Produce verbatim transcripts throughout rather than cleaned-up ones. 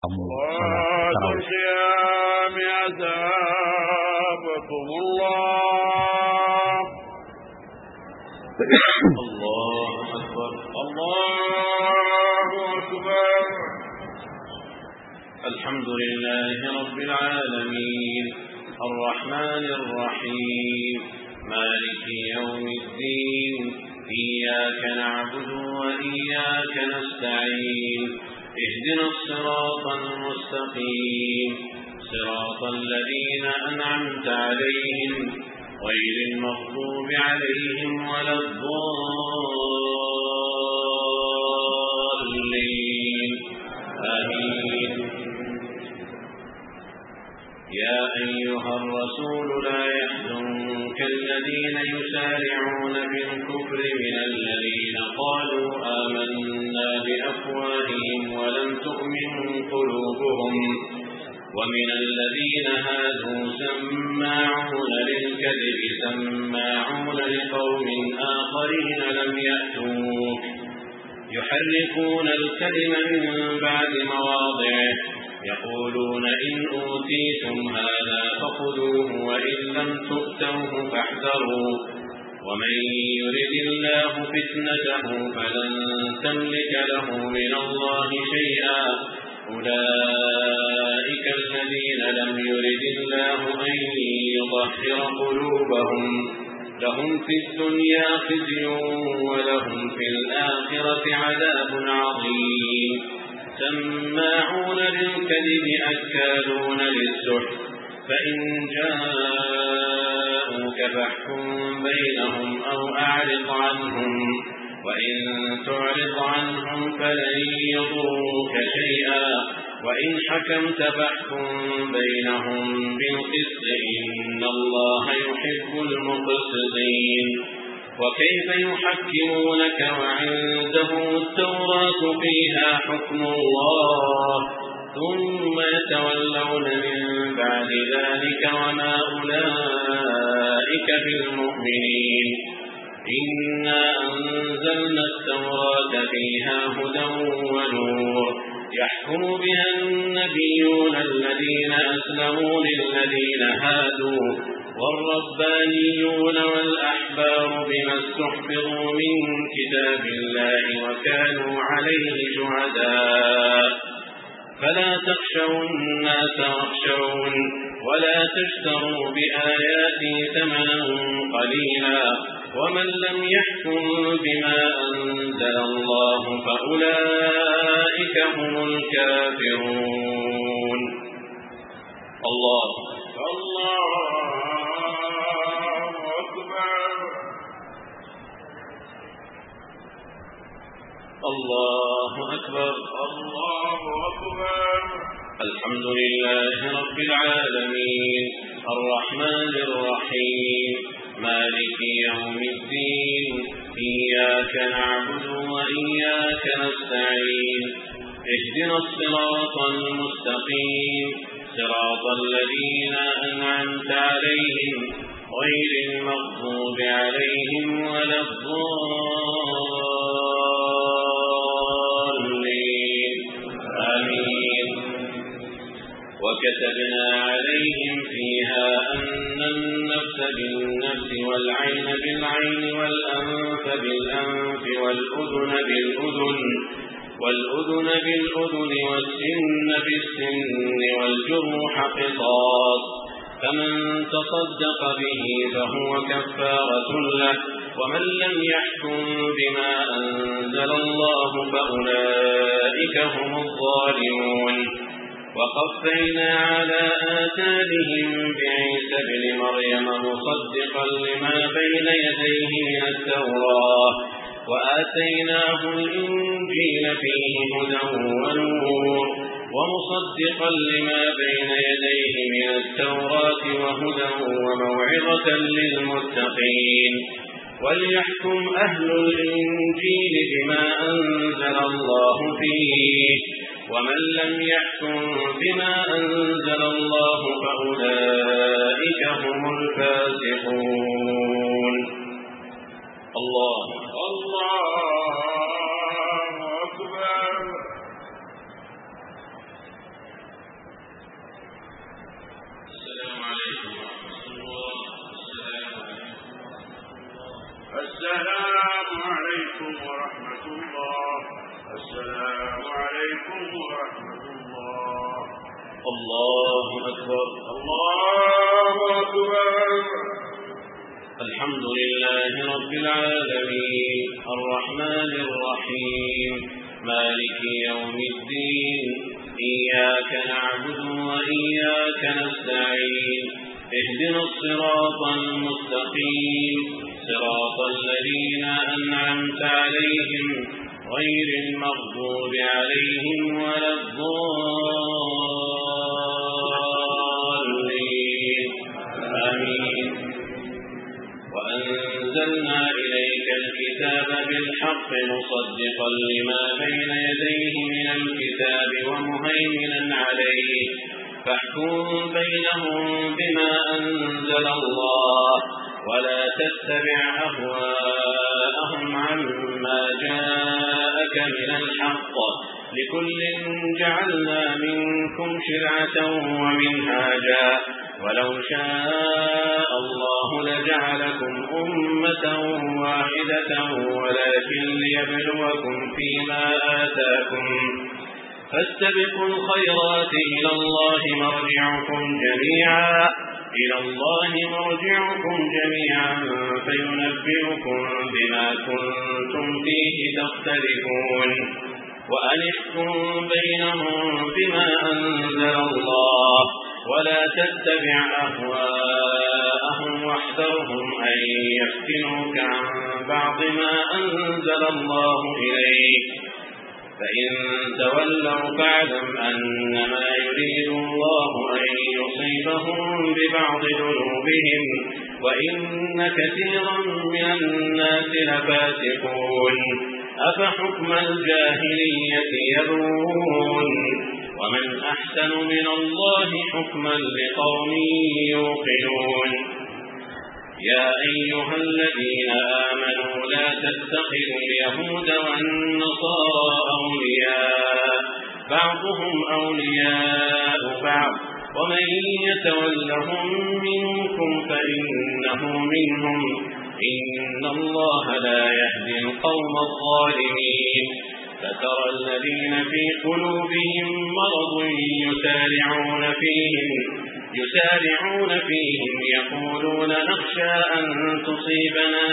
صلاة القيام أثابكم الله. الله أكبر الله أكبر. الحمد لله رب العالمين الرحمن الرحيم مالك يوم الدين إياك نعبد وإياك نستعين اهدنا الصراط المستقيم صراط الذين أنعمت عليهم غير المغضوب عليهم ولا الضالين آمين. يا أيها الرسول لا يحزنك الذين يسارعون بالكفر من الذين قالوا آمنا بأفواههم ولم تؤمن قلوبهم ومن الذين هادوا سماعون للكذب سماعون لقوم آخرين لم يأتوك يحرفون الكلم من بعد مواضعه يقولون إن أوتيتم هذا فخذوه وإن لم تؤتوه فاحذروا ومن يرد الله فتنته فلن تملك له من الله شيئا أولئك الذين لم يرد الله أن يطهر قلوبهم لهم في الدنيا خزي ولهم في الآخرة عذاب عظيم. سماعون للكذب أكالون للسحت فإن جاءوك فاحكم بينهم أو أعرض عنهم وإن تعرض عنهم فلن يضروك شيئا وإن حكمت فاحكم بينهم بالقسط إن الله يحب المقسطين. وكيف يحكمونك وعندهم التوراة فيها حكم الله ثم يتولون من بعد ذلك وما أولئك بالمؤمنين. إنا أنزلنا التوراة فيها هدى ونور يحكم بها النبيون الذين أسلموا للذين هادوا والربانيون والأحبار بما استحفظوا من كتاب الله وكانوا عليه شهداء فلا تخشوا الناس واخشون ولا تشتروا بآياتي ثمنا قليلا ومن لم يحكم بما أنزل الله فأولئك هم الكافرون. الله الله أكبر الله أكبر الله أكبر. الحمد لله رب العالمين الرحمن الرحيم مالك يوم الدين إياك نعبد وإياك نستعين اهدنا الصراط المستقيم صراط الذين أنعمت عليهم غير المغضوب عليهم ولا الضالين آمين. وكتبنا عليهم فيها أن النفس بالنفس والعين بالعين والأنف بالأنف والأذن بالأذن والأذن بالأذن والسن بالسن والجروح قصاص فمن تصدق به فهو كفارة له ومن لم يحكم بما أنزل الله فأولئك هم الظالمون. وقفينا على آثارهم بعيسى ابن مريم مصدقا لما بين يديه من التوراة وآتيناه الإنجيل فيه هدى ونور ومصدقا لما بين يديه من التوراة وهدى وموعظة للمتقين. وليحكم أهل الإنجيل بما أنزل الله فيه ومن لم يحكم بما أنزل الله فأولئك هم الفاسقون. الله الله أكبر ورحمة الله. الله أكبر. الله أكبر. الحمد لله رب العالمين الرحمن الرحيم مالك يوم الدين إياك نعبد وإياك نستعين اهدنا الصراط المستقيم صراط الذين أنعمت عليهم غير المغضوب عليهم ولا الضالين آمين. وأنزلنا إليك الكتاب بالحق مصدقا لما بين يديه من الكتاب ومهيمنا عليه فاحكم بينهم بما أنزل الله ولا تتبع أهواءهم عما جاءك من الحق لكل جعلنا منكم شرعة ومنهاجا ولو شاء الله لجعلكم أمة واحدة ولكن ليبلوكم فيما آتاكم فاستبقوا الخيرات إلى الله مرجعكم جميعا إلى الله مرجعكم جميعا فينبئكم بما كنتم فيه تختلفون وأنحكم بينهم بما أنزل الله ولا تتبع أهواءهم واحذرهم أن يفتنوك عن بعض ما أنزل الله إليك فإن تولوا فاعلم أنما يريد الله أن يصيبهم ببعض ذنوبهم وإن كثيرا من الناس لفاسقون أفحكم الجاهلية يبغون ومن أحسن من الله حكما لقوم يوقنون. يا أيها الذين آمنوا لا تتخذوا اليهود والنصارى أولياء بعضهم أولياء بعض ومن يتولهم منكم فإنه منهم إن الله لا يهدي القوم الظالمين. فترى الذين في قلوبهم مرض يسارعون فيهم يسارعون فيهم يقولون نخشى أن تصيبنا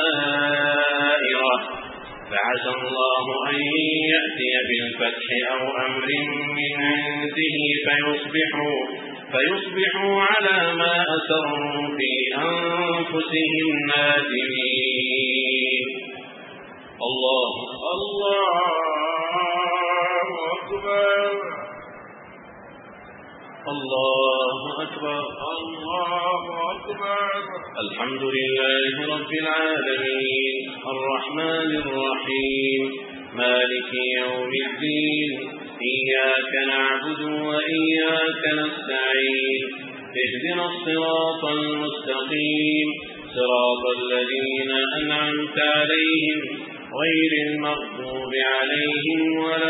دائرة فعسى الله أن يأتي بالفتح أو أمر من عنده فيصبحوا, فيصبحوا على ما أسروا في أنفسهم نادمين. الله الله أكبر. الله أكبر. الله أكبر. الحمد لله رب العالمين الرحمن الرحيم مالك يوم الدين إياك نعبد وإياك نستعين اهدنا الصراط المستقيم صراط الذين أنعمت عليهم غير المغضوب عليهم ولا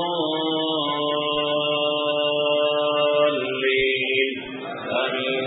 الضالين آمين.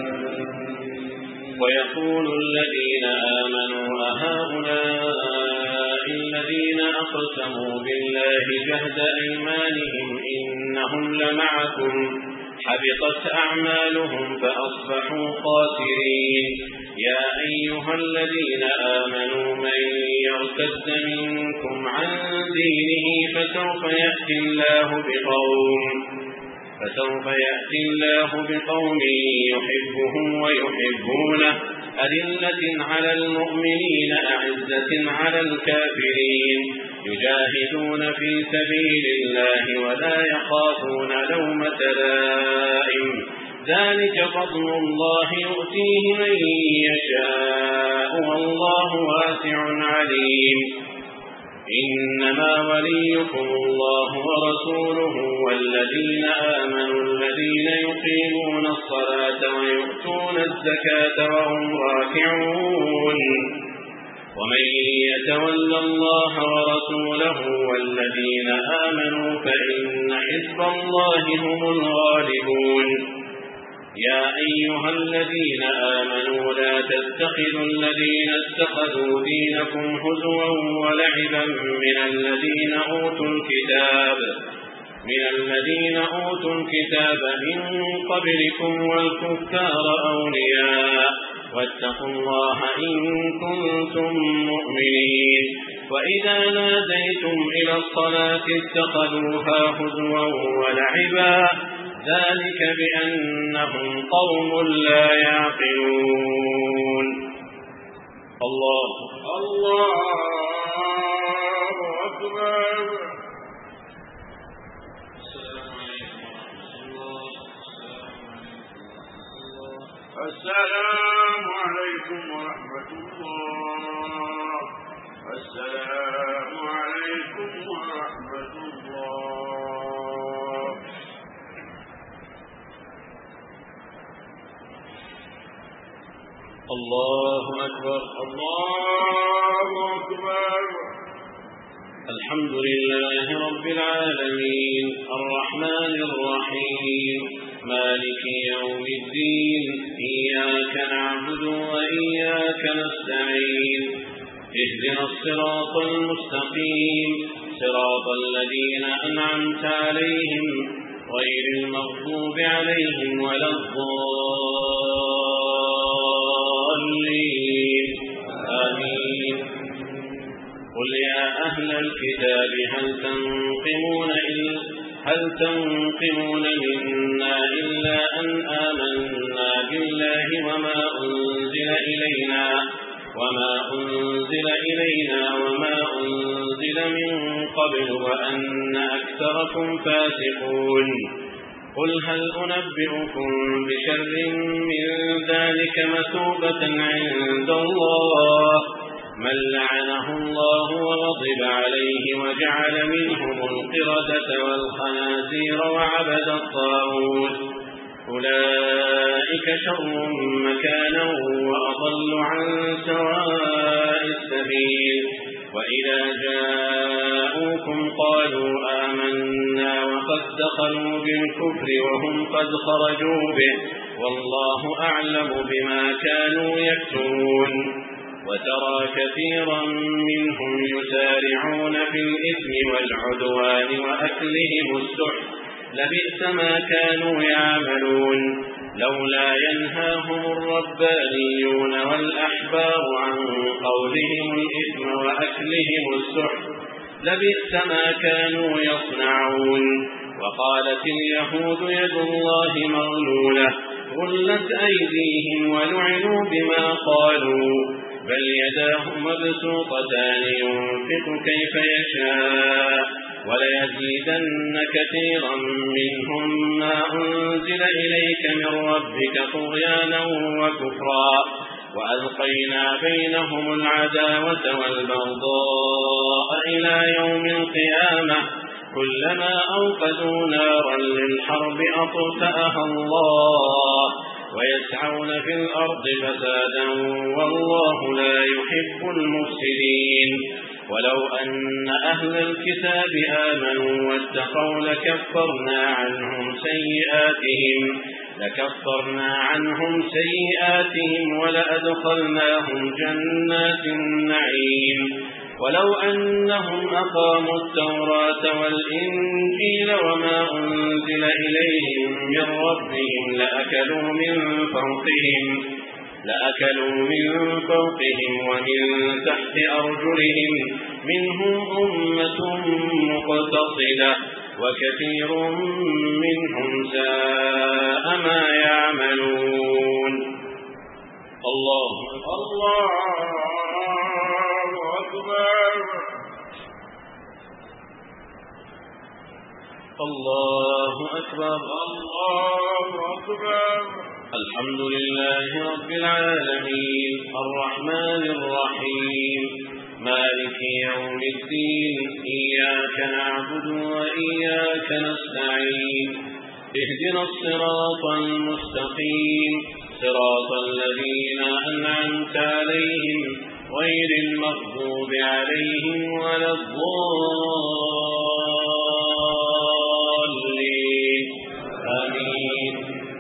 ويقول الذين آمنوا أهؤلاء الذين أقسموا بالله جهد أيمانهم إنهم لمعكم حبطت أعمالهم فأصبحوا خاسرين. يا أيها الذين آمنوا من يرتد منكم عن دينه فسوف يأتي الله بقوم فسوف يأتي الله بقوم يحبهم ويحبونه أذلة على المؤمنين أعزة على الكافرين يجاهدون في سبيل الله ولا يخافون لومة لائم ذلك فضل الله يؤتيه من يشاء والله واسع عليم. إنما وليكم الله ورسوله والذين آمنوا الذين يقيمون الصلاة ويؤتون الزكاة وهم راكعون. ومن يتول الله ورسوله والذين آمنوا فإن حزب الله هم الغالبون. يا أيها الذين آمنوا لا تتخذوا الذين اتخذوا دينكم هزوا ولعبا من الذين أوتوا الكتاب من الذين أوتوا الكتاب من قبلكم والكفار أولياء واتقوا الله إن كنتم مؤمنين وإذا ناديتم إلى الصلاة اتخذوها هزوا ولعبا ذلك بأنهم قوم لا يعقلون. الله الله أكبر. السلام عليكم ورحمة الله. السلام عليكم ورحمة الله. الله أكبر. الله أكبر. الحمد لله رب العالمين الرحمن الرحيم مالك يوم الدين إياك نعبد وإياك نستعين اهدنا الصراط المستقيم صراط الذين أنعمت عليهم غير المغضوب عليهم ولا الضالين آمين. قل يا أهل الكتاب هل تنقمون إلا هل تنقمون منا إلا أن آمنا بالله وما أنزل إلينا وما أنزل إلينا وما أنزل من قبل وأن أكثركم فاسقون. قل هل أنبئكم بشر من ذلك مثوبة عند الله من لعنه الله وغضب عليه وجعل منهم القردة والخنازير وعبد الطاغوت أولئك شر مكانا وأضل عن سواء السبيل. وإذا جاءوكم قالوا آمنا وقد دخلوا بالكفر وهم قد خرجوا به والله أعلم بما كانوا يكتمون. وترى كثيرا منهم يسارعون في الإثم والعدوان وأكلهم السحت لبئس ما كانوا يعملون. لولا ينهاهم الربانيون والأحبار عن قولهم الإثم وأكلهم السحت لبئس ما كانوا يصنعون. وقالت اليهود يد الله مغلولة غلت أيديهم ولعنوا بما قالوا بل يداه مبسوطتان ينفق كيف يشاء وليزيدن كثيرا منهم ما أنزل إليك من ربك طغيانا وكفرا وألقينا بينهم العداوة والبغضاء إلى يوم القيامة كلما أوقدوا نارا للحرب أطفأها الله ويسعون في الأرض فسادا والله لا يحب المفسدين. ولو أن أهل الكتاب آمنوا واتقوا لكفرنا عنهم سيئاتهم لكفرنا عنهم سيئاتهم ولأدخلناهم جنات النعيم. ولو أنهم أقاموا التوراة والإنجيل وما أنزل إليهم من ربهم لأكلوا من فوقهم لأكلوا من فوقهم ومن تحت أرجلهم منهم أمة مقتصدة وكثير منهم ساء ما يعملون. الله الله أكبر. الله أكبر. الله أكبر. الحمد لله رب العالمين الرحمن الرحيم مالك يوم الدين إياك نعبد وإياك نستعين اهدنا الصراط المستقيم صراط الذين أنعمت عليهم غير المغضوب عليهم ولا الضالين آمين.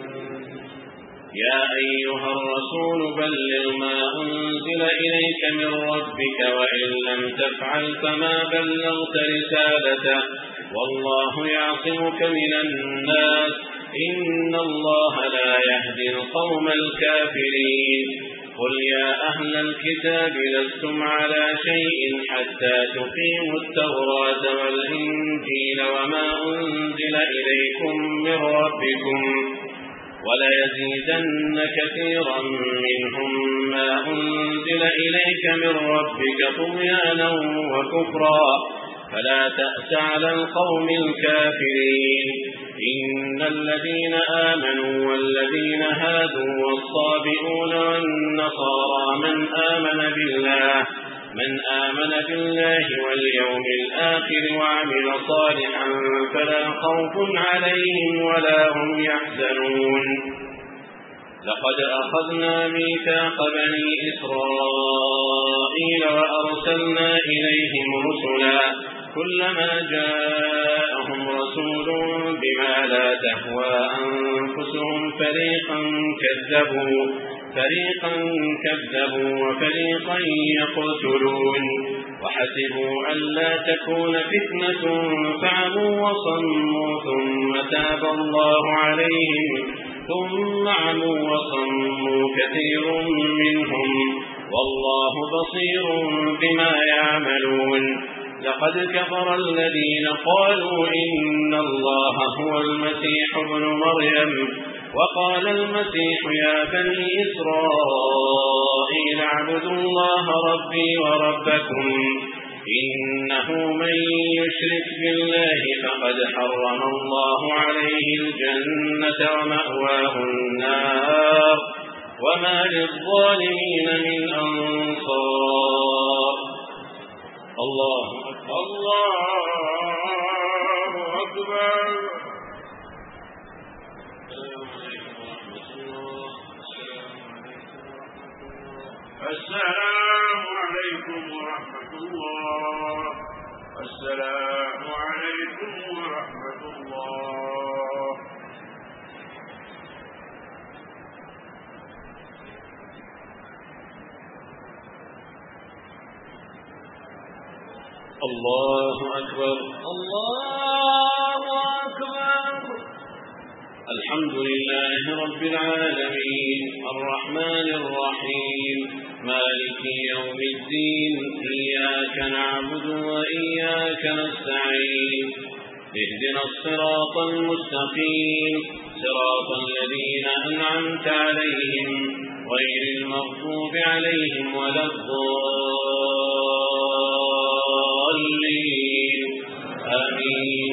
يا أيها الرسول بلغ ما أنزل إليك من ربك وإن لم تفعل فما بلغت رسالته والله يعصمك من الناس إن الله لا يهدي القوم الكافرين قل يا أهل الكتاب لستم على شيء حتى تقيموا التوراة والإنجيل وما أنزل إليكم من ربكم وليزيدن كثيرا منهم ما أنزل إليك من ربك طغيانا وكفرا فلا تأس على القوم الكافرين إن الذين آمنوا والذين هادوا والصابئون والنصارى من آمن بالله من آمن بالله واليوم الآخر وعمل صالحا فلا خوف عليهم ولا هم يحزنون لقد أخذنا ميثاق بني إسرائيل وأرسلنا إليهم رسلا كلما جاءهم رسول بما لا تهوى أنفسهم فريقا كذبوا فريقا كذبوا وفريقا يقتلون وحسبوا ألا تكون فتنة فعموا وصموا ثم تاب الله عليهم ثم عموا وصموا كثير منهم والله بصير بما يعملون لقد كفر الذين قالوا إن الله هو المسيح ابن مريم وقال المسيح يا بني إسرائيل اعبدوا الله ربي وربكم إنه من يشرك بالله فقد حرم الله عليه الجنة ومأواه النار وما للظالمين من أنصار الله أكبر الله أكبر السلام عليكم ورحمة الله السلام عليكم ورحمة الله الله أكبر الله أكبر الحمد لله رب العالمين الرحمن الرحيم مالك يوم الدين إياك نعبد وإياك نستعين اهدنا الصراط المستقيم صراط الذين أنعمت عليهم غير المغضوب عليهم ولا الضالين آمين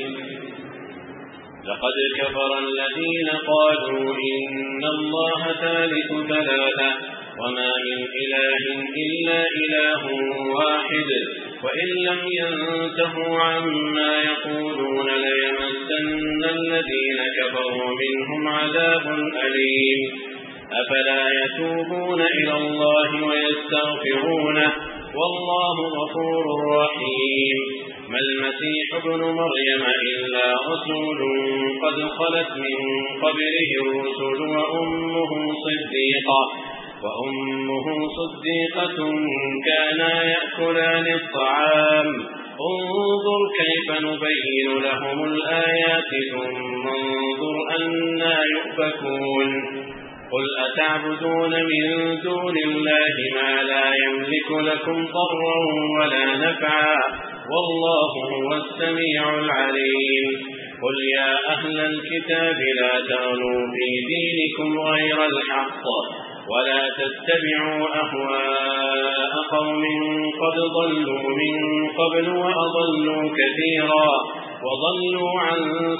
لقد كفر الذين قالوا إن الله ثالث ثلاثة وما من إله إلا إله واحد وإن لم ينتهوا عما يقولون ليمسن الذين كفروا منهم عذاب أليم أفلا يتوبون إلى الله ويستغفرونه والله غفور رحيم ما المسيح ابن مريم إلا رسول قد خلت من قبله الرسل وأمه صديقة وأمه صديقة كانا يأكلان الطعام انظر كيف نبين لهم الآيات ثم انظر أنا يؤفكون قل أتعبدون من دون الله ما لا يملك لكم ضرا ولا نفعا والله هو السميع العليم قل يا أهل الكتاب لا تغلوا في دينكم غير الحق ولا تتبعوا أهواء قوم قد ضلوا من قبل وأضلوا كثيرا وضلوا عن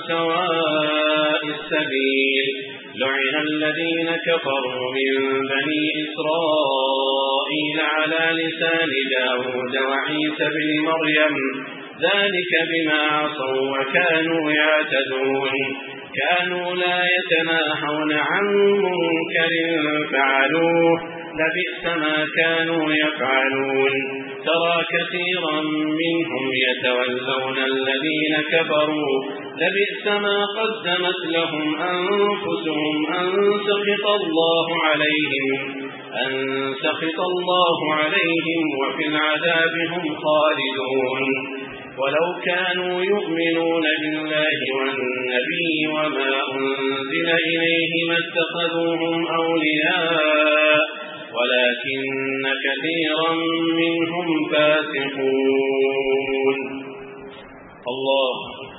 سواء السبيل لعن الذين كفروا من بني إسرائيل على لسان داود وعيسى بن مريم ذلك بما عصوا وكانوا يعتدون كانوا لا يتناهون عن منكر فعلوه لبئس ما كانوا يفعلون ترى كثيرا منهم يتولون الذين كفروا لبئس ما قدمت لهم أنفسهم أن سخط الله عليهم أن سخط الله عليهم وفي العذاب هم خالدون ولو كانوا يؤمنون بالله والنبي وما أنزل إليه ما اتخذوهم أولياء ولكن كثيرا منهم فاسقون. الله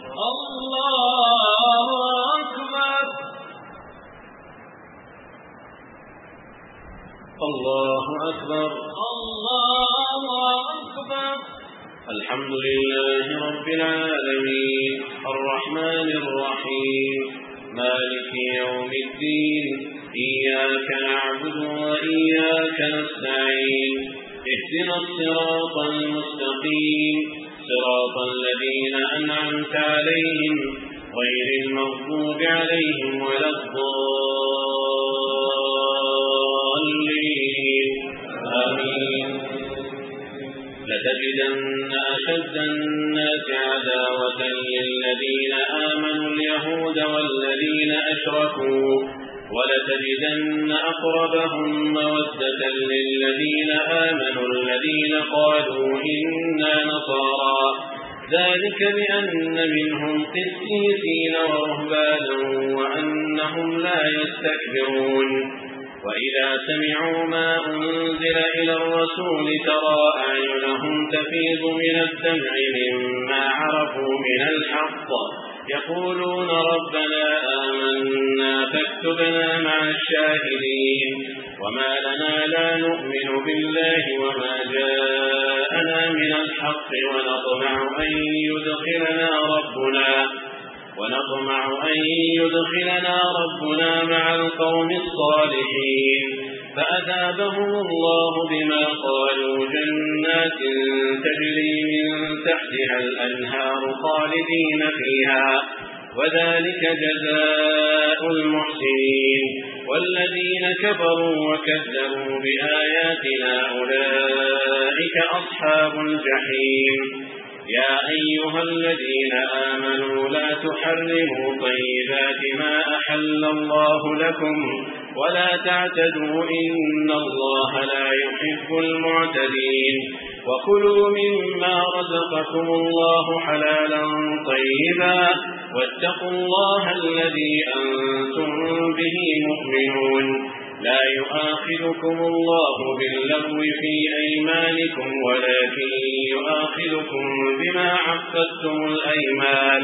الله أكبر. الله أكبر. الله أكبر. الحمد لله رب العالمين الرحمن الرحيم مالك يوم الدين إياك نعبد وإياك نستعين اهدنا الصراط المستقيم صراط الذين أنعمت عليهم غير المغضوب عليهم ولا الضالين آمين. لتجدن أشد الناس عداوة للذين آمنوا اليهود والذين أشركوا ولتجدن أقربهم مودة للذين آمنوا الذين قالوا إنا نصارى ذلك بأن منهم قسيسين ورهبانا وأنهم لا يستكبرون. وإذا سمعوا ما أنزل إلى الرسول ترى أعينهم تفيض من الدمع مما عرفوا من الحق يقولون ربنا آمنا فاكتبنا مع الشاهدين. وما لنا لا نؤمن بالله وما جاءنا من الحق ونطمع أن يدخلنا ربنا ونطمع أن يدخلنا ربنا مع القوم الصالحين فأذابهم الله بما قالوا جنات تجري من تحتها الأنهار خالدين فيها وذلك جزاء المحسنين. والذين كفروا وكذبوا بآياتنا أولئك أصحاب الجحيم. يا أيها الذين آمنوا لا تحرموا طيبات ما أحل الله لكم ولا تعتدوا إن الله لا يحب المعتدين. وكلوا مما رزقكم الله حلالا طيبا واتقوا الله الذي أنتم به مؤمنون. لا يؤاخذكم الله باللغو في أيمانكم ولكن يؤاخذكم بما عقدتم الأيمان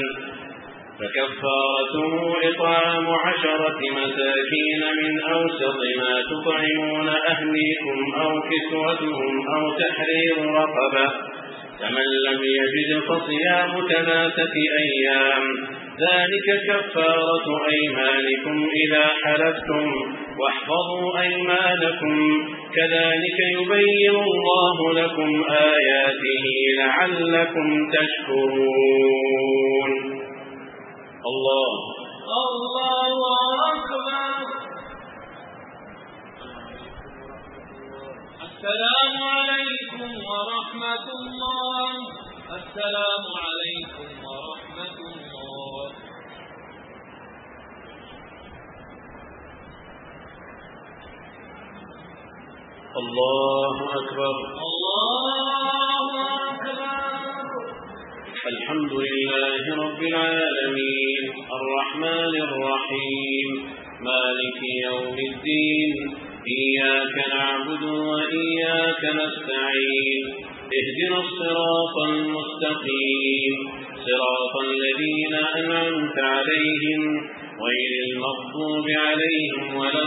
فكفارته إطعام عشرة مساكين من أوسط ما تطعمون أهليكم أو كسوتهم أو تحرير رقبة فمن لم يجد فصيام ثلاثة أيام ذلك كفارة أيمانكم إذا حلفتم واحفظوا أيمانكم كذلك يبين الله لكم آياته لعلكم تشكرون. الله الله أكبر. السلام عليكم ورحمة الله. السلام عليكم ورحمة الله. الله أكبر. الله أكبر. الحمد لله رب العالمين الرحمن الرحيم مالك يوم الدين إياك نعبد وإياك نستعين اهدنا الصراط المستقيم صراط الذين أنعمت عليهم غير المغضوب عليهم ولا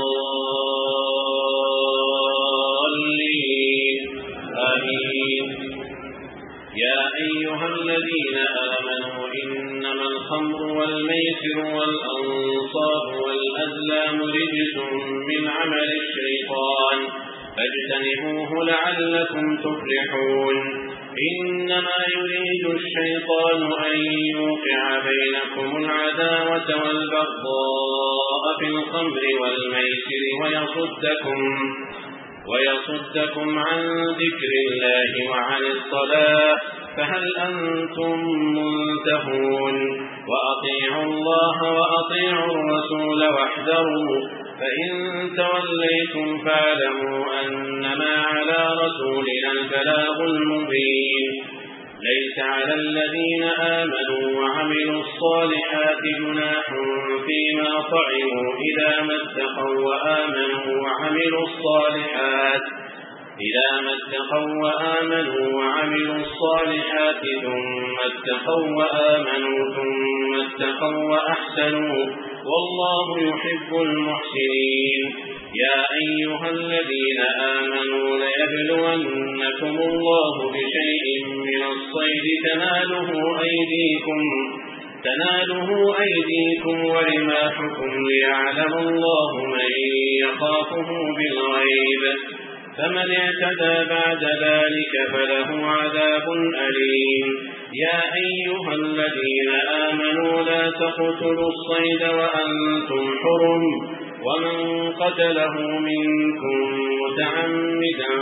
الضالين آمين. يا أيها الذين آمنوا إنما الخمر والميسر والأنصاب والأزلام رجس من عمل الشيطان فاجتنبوه لعلكم تفلحون. إنما يريد الشيطان أن يوقع بينكم العداوة والبغضاء في الخمر والميسر ويصدكم ويصدكم عن ذكر الله وعن الصلاة فهل أنتم منتهون. وأطيعوا الله وأطيعوا الرسول واحذروا فإن توليتم فاعلموا أنما على رسولنا البلاغ المبين. ليس على الذين آمنوا وعملوا الصالحات جناح فيما طعموا إذا ما اتقوا وآمنوا وعملوا الصالحات إذا ما اتقوا وآمنوا وعملوا الصالحات ثم اتقوا وآمنوا ثم اتقوا وأحسنوا والله يحب المحسنين. يا أيها الذين آمنوا ليبلونكم الله بشيء من الصيد تناله أيديكم تناله أيديكم ورماحكم ليعلم الله من يخافه بالغيب فمن اعتدى بعد ذلك فله عذاب أليم. يا أيها الذين آمنوا لا تقتلوا الصيد وأنتم حرم ومن قتله منكم متعمدا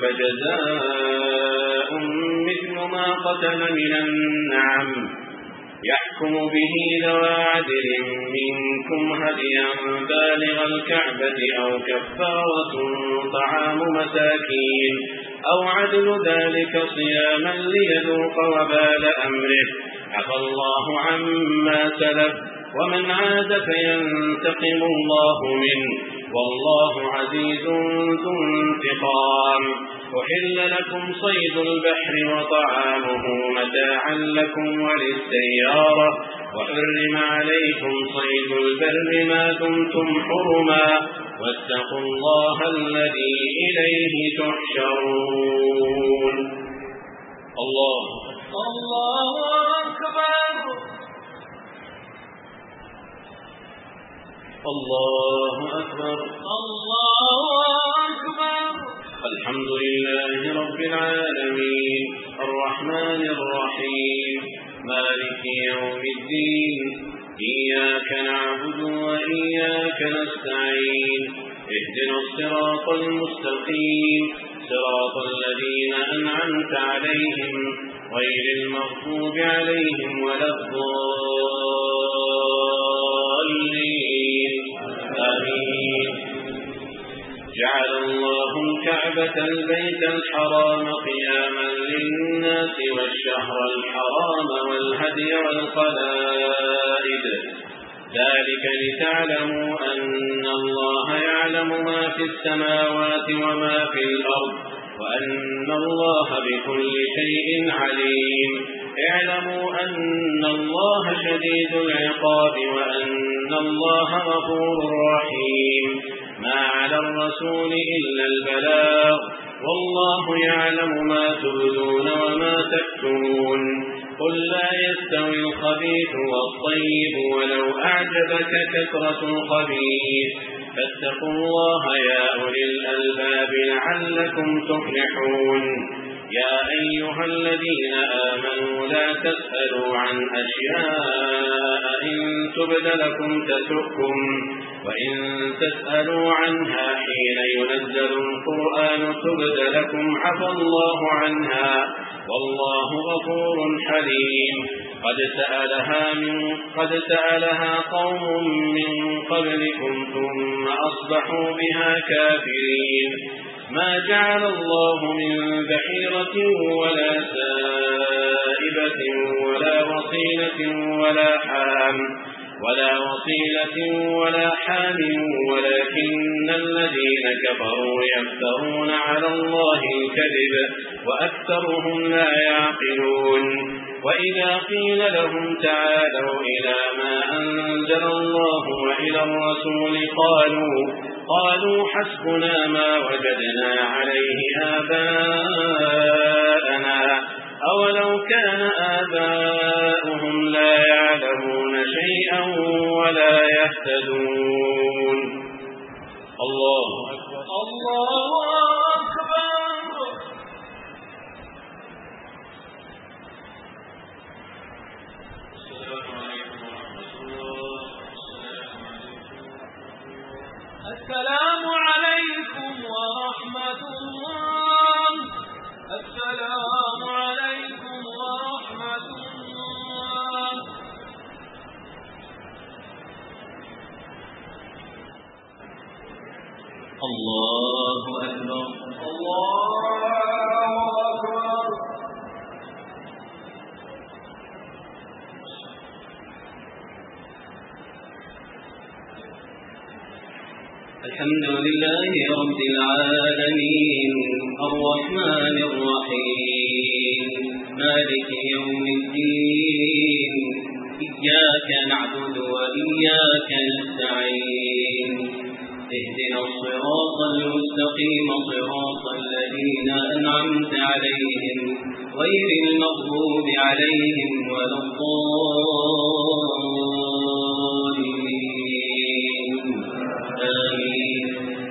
فجزاء مثل ما قتل من النعم يحكم به ذوى عدل منكم هديا بالغ الكعبة أو كفارة طعام مساكين أو عدل ذلك صياما ليذوق وبال أمره عفى الله عما سلف ومن عاد فينتقم الله منه والله عزيز ذو انتقام. أحل لكم صيد البحر وطعامه متاعا لكم وللسيارة وحرم عليكم صيد البر ما دمتم حرما واتقوا الله الذي إليه تحشرون. الله الله أكبر الله أكبر الله أكبر. الحمد لله رب العالمين الرحمن الرحيم مالك يوم الدين إياك نعبد وإياك نستعين اهدنا الصراط المستقيم صراط الذين أنعمت عليهم غير المغضوب عليهم ولا الضالين آمين. جعل الله الكعبة البيت الحرام قياما للناس والشهر الحرام والهدي والقلائد ذلك لتعلموا أن الله يعلم ما في السماوات وما في الأرض وأن الله بكل شيء عليم. اعلموا أن الله شديد العقاب وأن الله غفور رحيم. ما على الرسول إلا البلاغ والله يعلم ما تبدون وما تكتمون. قل لا يستوي الخبيث والطيب ولو أعجبك كثرة الخبيث فاتقوا الله يا أولي الألباب لعلكم تفلحون. يا أيها الذين آمنوا لا تسألوا عن أشياء إن تبد لكم تسؤكم وإن تسألوا عنها حين ينزل القرآن تبد لكم عفى الله عنها والله غفور حليم. قد سألها, من قد سألها قوم من قبلكم ثم أصبحوا بها كافرين. ما جعل الله من بحيرة ولا سائبة ولا وصيلة ولا حام ولا وصيلة ولا حام ولكن الذين كفروا يفترون على الله الكذب وأكثرهم لا يعقلون. وإذا قيل لهم تعالوا إلى ما أنزل الله وإلى الرسول قالوا قالوا حسبنا ما وجدنا عليه آباءنا أولو كان آباؤهم لا يعلمون شيئا ولا يهتدون. الله أكبر الله أكبر. السلام عليكم ورحمة الله. السلام عليكم ورحمة الله. الله أكبر الله أكبر. الحمد لله رب العالمين الرحمن الرحيم مالك يوم الدين إياك نعبد وإياك نستعين اهدنا الصراط المستقيم صراط الذين أنعمت عليهم غير المغضوب عليهم ولا الضالين آمين.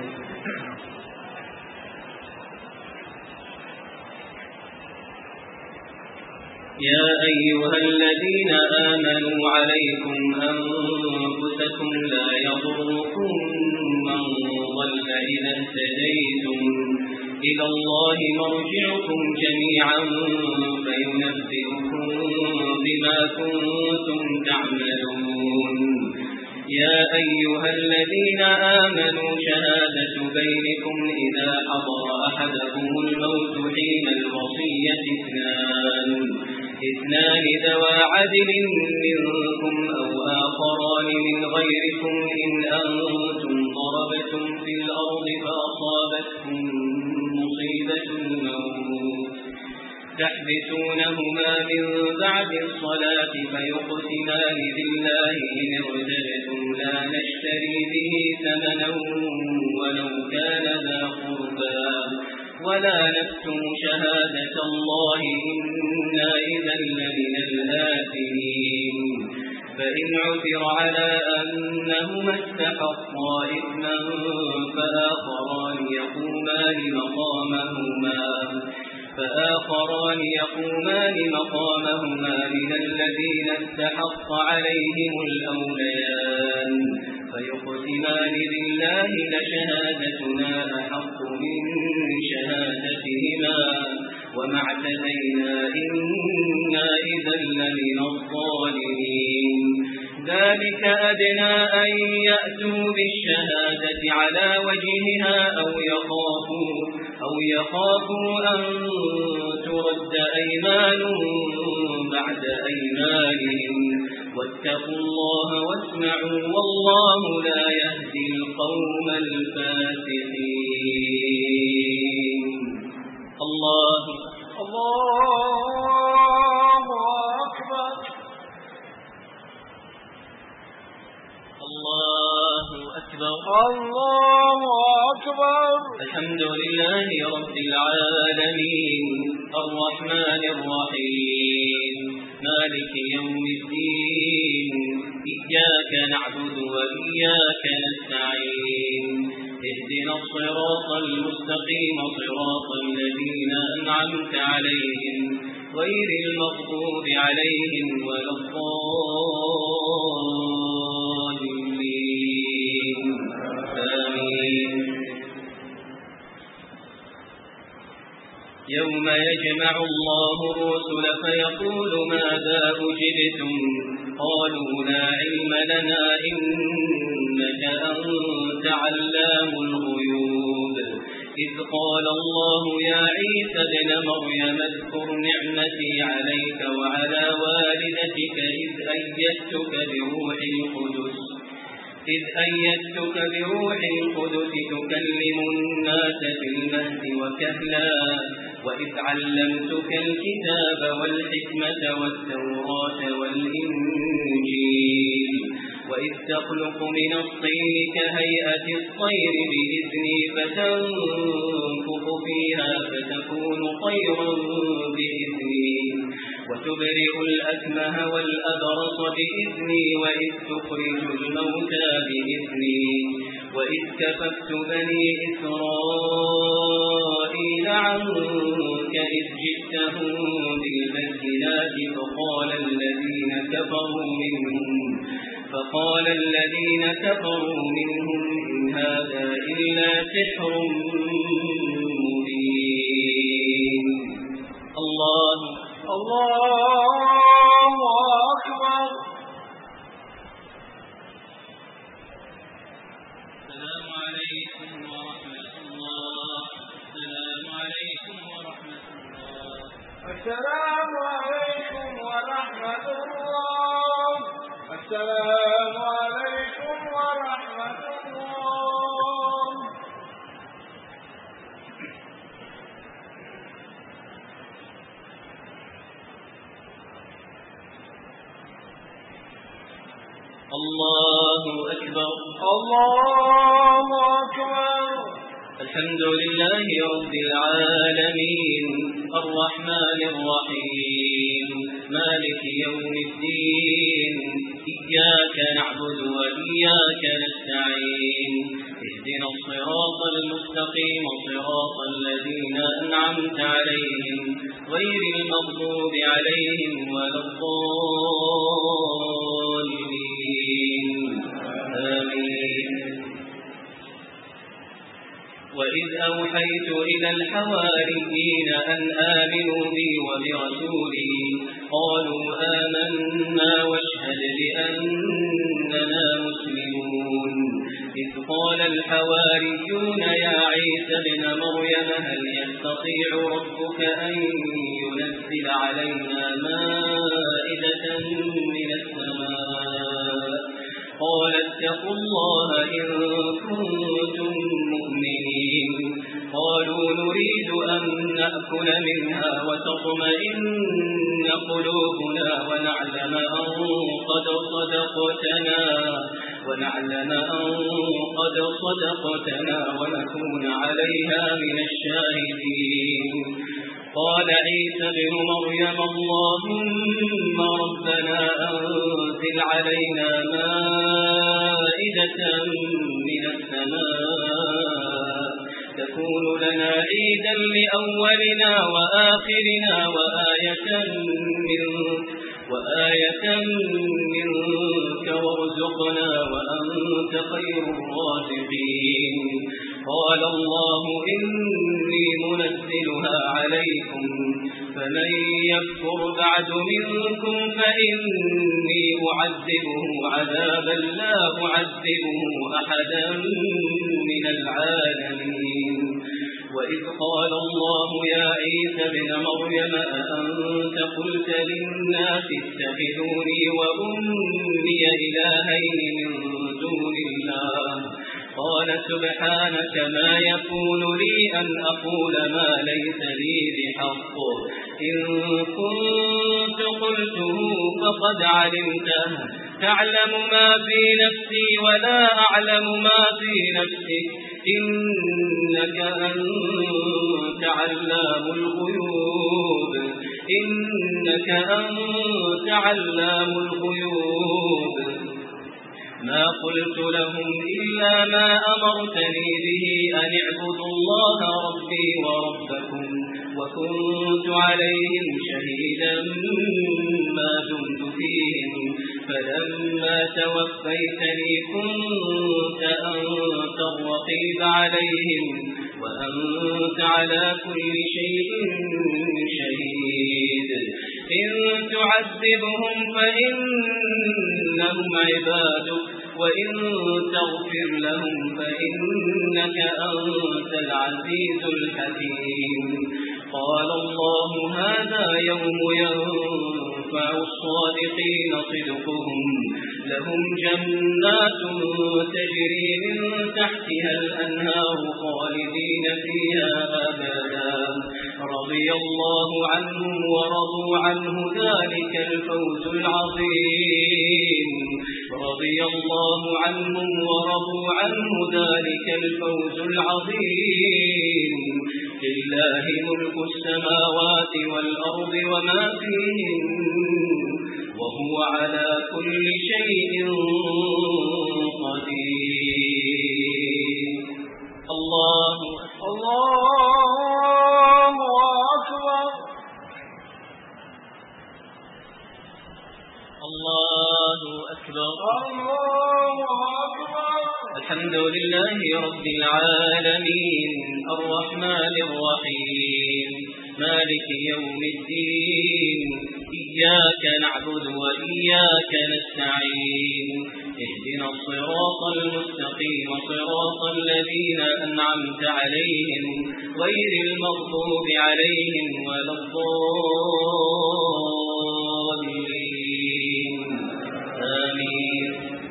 يا أيها الذين آمنوا عليكم أنفسكم لا يضركم من ضل إذا اهتديتم إلى الله مرجعكم جميعا فينبئكم بما كنتم تعملون. يا أيها الذين آمنوا شهادة بينكم إذا حضر أحدكم الموت حين الوصية اثنان اثنان ذوى عدل منكم أو آخران من غيركم إن أنتم ضربتم في الأرض فأصابتكم مصيبة الموت تحبسونهما من بعد الصلاة فيقسمان بالله إن ارتبتم لا نشتري به ثمنا ولو كان ذا قربى ولا نكتم شهادة الله إنا إذا لمن الآثمين. فإن عثر على أنهما استحقا إثما فآخران يقومان مقامهما فآخران يقومان مقامهما من الذين استحق عليهم الأوليان فيقسمان بالله لشهادتنا أحق من شهادتهما وما اعتدينا إنا إذا لمن الظالمين. ذلك أدنى أن يأتوا بالشهادة على وجهها أو يخافوا أو يخافوا أن ترد أيمان بعد أيمانهم واتقوا الله واسمعوا والله لا يهدي القوم الفاسقين. الله الله أكبر الله أكبر الله أكبر. الحمد لله رب العالمين الرحمن الرحيم مالك يوم الدين إياك نعبد وإياك نستعين اهدنا الصراط المستقيم صراط الذين أنعمت عليهم غير المغضوب عليهم ولا الضالين آمين. يوم يجمع الله الرسل فيقول ماذا أجبتم قالوا لا علم لنا إنك أنت علام الغيوب. إذ قال الله يا عيسى ابن مريم اذكر نعمتي عليك وعلى والدتك إذ أيدتك بروح القدس إذ أيدتك بروح القدس تكلم الناس في المهد وكهلا وإذ علمتك الكتاب والحكمة والتوراة والإنجيل وإذ تخلق من الطين كهيئة الطير بإذني فتنفخ فيها فتكون طيرا بإذني وتبرئ الأكمه والأبرص بإذني وإذ تخرج الموتى بإذني وإذ كففت بني إسرائيل عنك إذ جئتهم بالبينات فقال الذين كفروا منهم فقال الذين كفروا منهم إن هذا إلا سحر مبين. الله الله أكبر. السلام عليكم ورحمة الله. السلام عليكم ورحمة الله. السلام عليكم ورحمة الله. السلام عليكم ورحمة الله. الله أكبر. الحمد لله رب العالمين الرحمن الرحيم مالك يوم الدين إياك نعبد وإياك نستعين اهدنا الصراط المستقيم صراط الذين أنعمت عليهم غير المغضوب عليهم ولا الضالين آمين. وإذ أوحيت إلى الحواريين أن آمنوا بي وبرسولي قالوا آمنا واشهد بأننا مسلمون. إذ قال الحواريون يا عيسى ابن مريم هل يستطيع ربك أن ينزل علينا مائدة من السماء قال اتقوا الله إن كنتم مؤمنين. قالوا نريد أن نأكل منها وتطمئن قلوبنا ونعلم أن قد صدقتنا ونعلم أن قد صدقتنا ونكون عليها من الشاهدين. قال عيسى ابن مريم اللهم ربنا أنزل علينا مائدة من السماء تكون لنا عيدا لأولنا وآخرنا وآية منك وآية منك وارزقنا وأنت خير الرازقين. قال الله إني منزلها عليكم فمن يكفر بعد منكم فإني أعذبه عذابا لا أعذبه أحدا من العالمين. وإذ قال الله يا عيسى ابن مريم أأنت قلت للناس اتخذوني وأمي إلهين من دون الله قال سبحانك ما يكون لي أن أقول ما ليس لي بحق إن كنت قلته فقد علمته تعلم ما في نفسي ولا أعلم ما في نفسك إنك أنت علام الغيوب إنك أنت علام الغيوب. ما قلت لهم إلا ما أمرتني به أن اعبدوا الله ربي وربكم وكنت عليهم شهيدا ما دمت فيهم فلما توفيتني كنت أنت الرقيب عليهم وأنت على كل شيء شهيد. إن تعذبهم فإنهم عبادك وإن تغفر لهم فإنك أنت العزيز الحكيم. قال الله هذا يوم ينفع الصادقين صدقهم لهم جنات تجري من تحتها الأنهار خالدين فيها أبدا رضي الله عنهم ورضوا عنه ذلك الفوز العظيم رضي الله عنهم ورضوا عنه ذلك الفوز العظيم. لله ملك السماوات والأرض وما فيهن وهو على كل شيء قدير. الله الله أكبر. الله أكبر. الله أكبر. الحمد لله رب العالمين الرحمن الرحيم مالك يوم الدين إياك نعبد وإياك نستعين اهدنا الصراط المستقيم صراط الذين أنعمت عليهم غير المغضوب عليهم ولا الضالين آمين.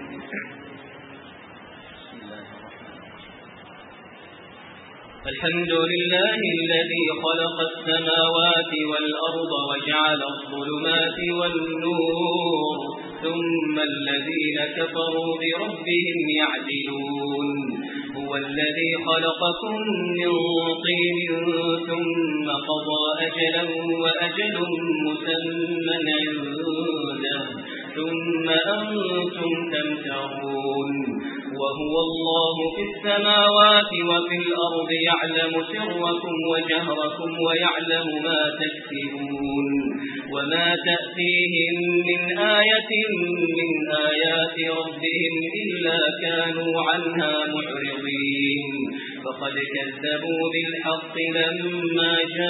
الحمد لله الذي خلق السماوات والأرض وجعل الظلمات والنور ثم الذين كفروا بربهم يعدلون هو الذي خلقكم من طين ثم قضى أجلا وأجل مسمى عنده ثم أنتم تمترون وهو الله في السماوات وفي الأرض يعلم سركم وجهركم ويعلم ما تكسبون وما تأتيهم من آية من آيات ربهم إلا كانوا عنها معرضين فقد كذبوا بالحق لما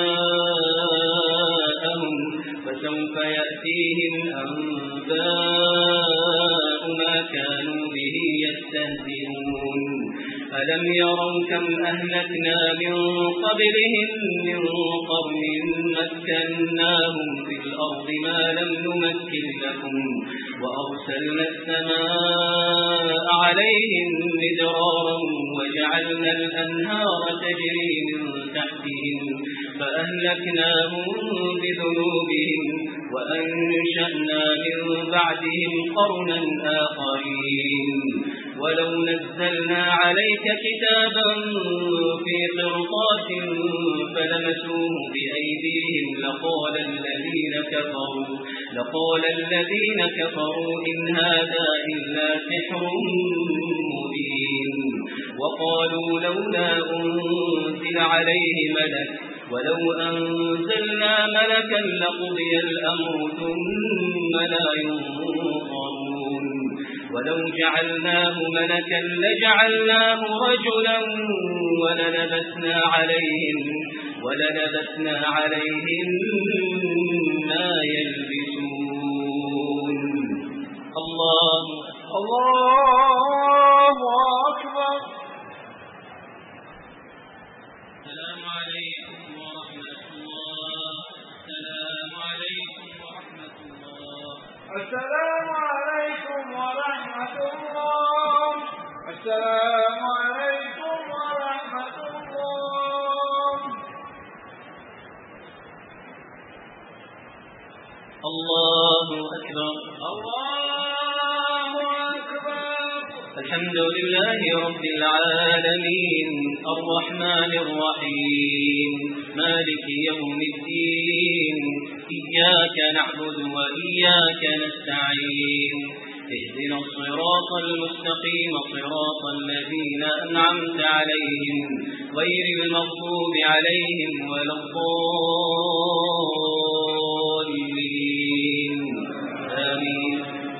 جاءهم فسوف يأتيهم أنباء ما كانوا به يستهزئون ألم يروا كم أهلكنا من قبلهم من قرن مكناهم في الأرض ما لم نمكن لكم وأرسلنا السماء عليهم مدرارا وجعلنا الأنهار تجري من تحتهم فأهلكناهم بذنوبهم وأنشأنا من بعدهم قرنا آخرين ولو نزلنا عليك كتابا في قرطاس فلمسوه بأيديهم لقال الذين كفروا لقال الذين كفروا إن هذا إلا سحر مبين وقالوا لولا أنزل عليه ملك ولو أنزلنا ملكا لقضي الأمر ثم لا ينظرون ولو جعلناه ملكا لجعلناه رجلا وللبسنا عليهم وللبسنا عليهم ما يلبسون الله الله أكبر. السلام عليكم ورحمة الله. السلام عليكم ورحمة الله. السلام عليكم ورحمة الله. السلام عليكم ورحمة الله. الله أكبر. الله أكبر. الحمد لله رب العالمين الرحمن الرحيم مالك يوم الدين إياك نعبد وإياك نستعين اهدنا الصراط المستقيم صراط الذين أنعمت عليهم غير المغضوب عليهم ولا الضالين آمين.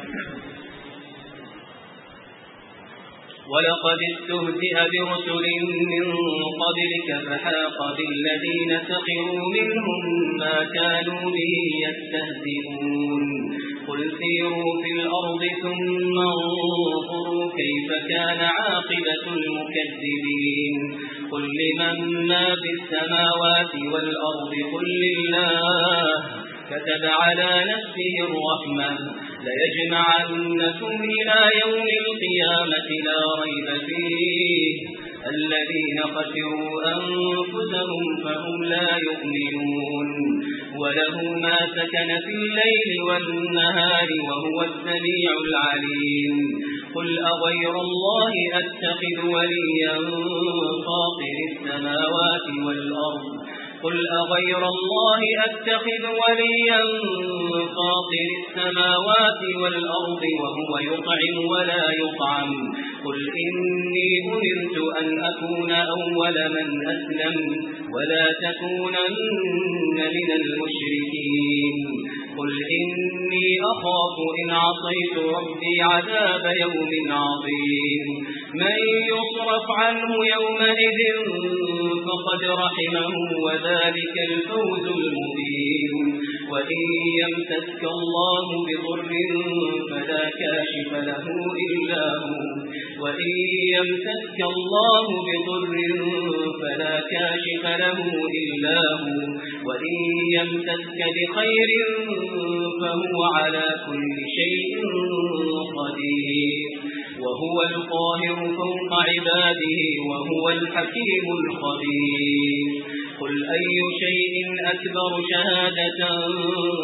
ولقد استهزئ برسل من قبلك فحاق بالذين سخروا منهم ما كانوا به يستهزئون قل سيروا في الأرض ثم انظروا كيف كان عاقبة المكذبين قل لمن ما في السماوات والأرض قل لله كتب على نفسه الرحمة ليجمعنكم إلى يوم القيامة لا ريب فيه الذين خسروا أنفسهم فهم لا يؤمنون وله ما سكن في الليل والنهار وهو السميع العليم قل أغير الله أتخذ وليا فاطر السماوات والأرض قل أغير الله أتخذ وليا فاطر السماوات والأرض وهو يطعم ولا يطعم قل إني أمرت أن أكون أول من أسلم ولا تكونن من المشركين قل إني أخاف إن عصيت ربي عذاب يوم عظيم من يصرف عنه يومئذ فقد رحمه وذلك الفوز المبين وإن يمسسك الله بضر فلا كاشف له إلا هو وإن يمسسك الله بضر فلا كاشف له إلا هو وإن يمسسك بخير فهو على كل شيء قدير وهو القاهر فوق عباده وهو الحكيم الخبير قل أي شيء أكبر شهادة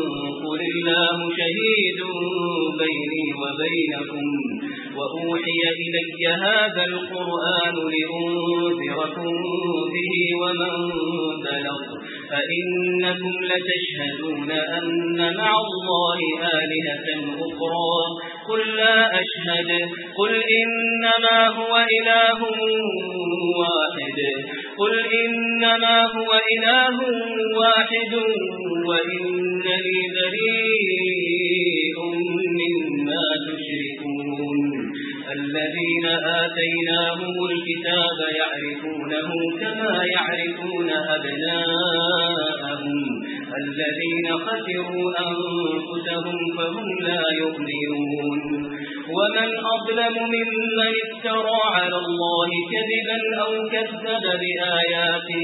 فقل الله شهيد بيني وبينكم وأوحي إلي هذا القرآن لأنذركم به ومن بلغ أئنكم لتشهدون أن مع الله آلهة أخرى قل لا أشهد قل إنما هو إله واحد قل إنما هو إله واحد وإنني بريء مما تشركون الذين آتيناهم الكتاب يعرفونه كما يعرفون أبناءهم الذين خسروا أنفسهم فهم لا يؤمنون ومن أظلم ممن افترى على الله كذبا أو كذب بآياته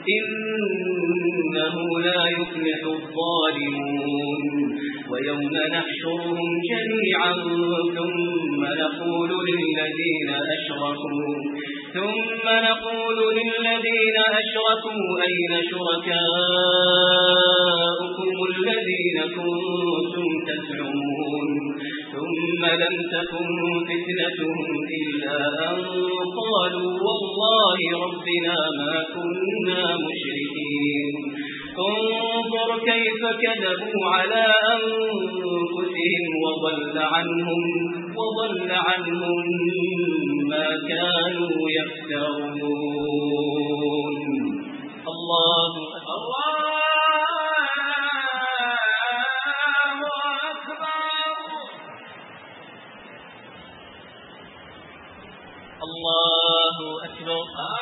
إنه لا يفلح الظالمون ويوم نحشرهم جميعا ثم نقول للذين أشركوا ثم نقول للذين أشركوا أين شركاؤكم الذين كنتم تزعمون ثم لم تكن فتنتهم إلا أن قالوا والله ربنا ما كنا مشركين انظر كيف كذبوا على أنفسهم وضل عنهم وضل عنهم ما كانوا يفترون الله الله أكبر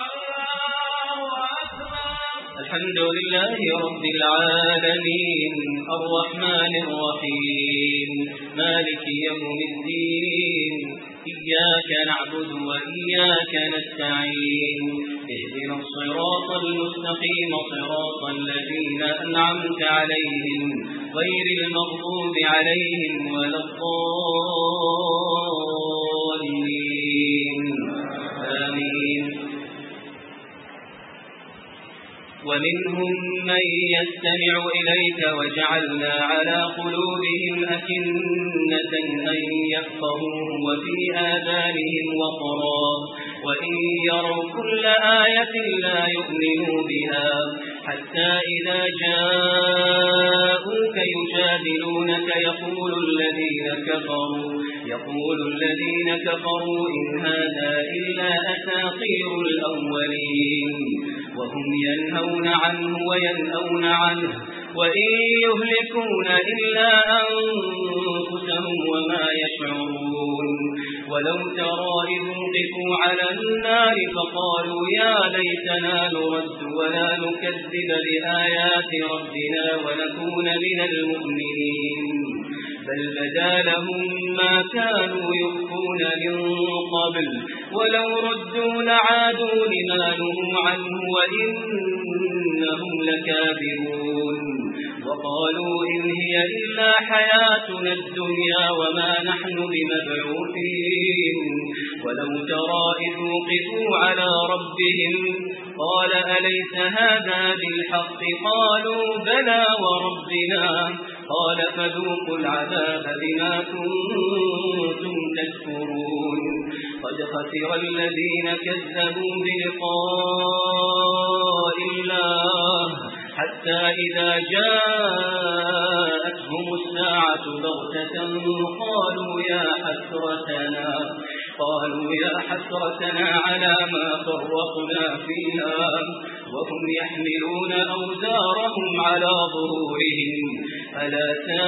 الحمد لله رب العالمين الرحمن الرحيم مالك يوم الدين إياك نعبد وإياك نستعين اهدنا الصراط المستقيم صراط الذين أنعمت عليهم غير المغضوب عليهم ولا الضالين آمين ومنهم من يستمع إليك وجعلنا على قلوبهم أكنة أن يفقهوه وفي آذانهم وقرا وإن يروا كل آية لا يؤمنوا بها حتى إذا جاءوك يجادلونك يقول الذين كفروا يقول الذين كفروا إن هذا إلا أساطير الأولين وهم ينهون عنه وينأون عنه وإن يهلكون إلا أنفسهم وما يشعرون ولو ترى إذ وقفوا على النار فقالوا يا ليتنا نرد ولا نكذب بآيات ربنا ونكون من المؤمنين بل بدا لهم ما كانوا يخفون من قبل ولو ردوا لعادوا لما نهوا عنه وإنهم لكاذبون وقالوا إن هي إلا حياتنا الدنيا وما نحن بمبعوثين ولو ترى إذ وقفوا على ربهم قال أليس هذا بالحق قالوا بلى وربنا قال فذوقوا العذاب بما كنتم تكفرون قد خسر الذين كذبوا بلقاء الله حتى إذا جاءتهم الساعة بغتة قالوا يا حسرتنا قالوا يا حسرتنا على ما فرطنا فيها وهم يحملون أوزارهم على ظهورهم ألا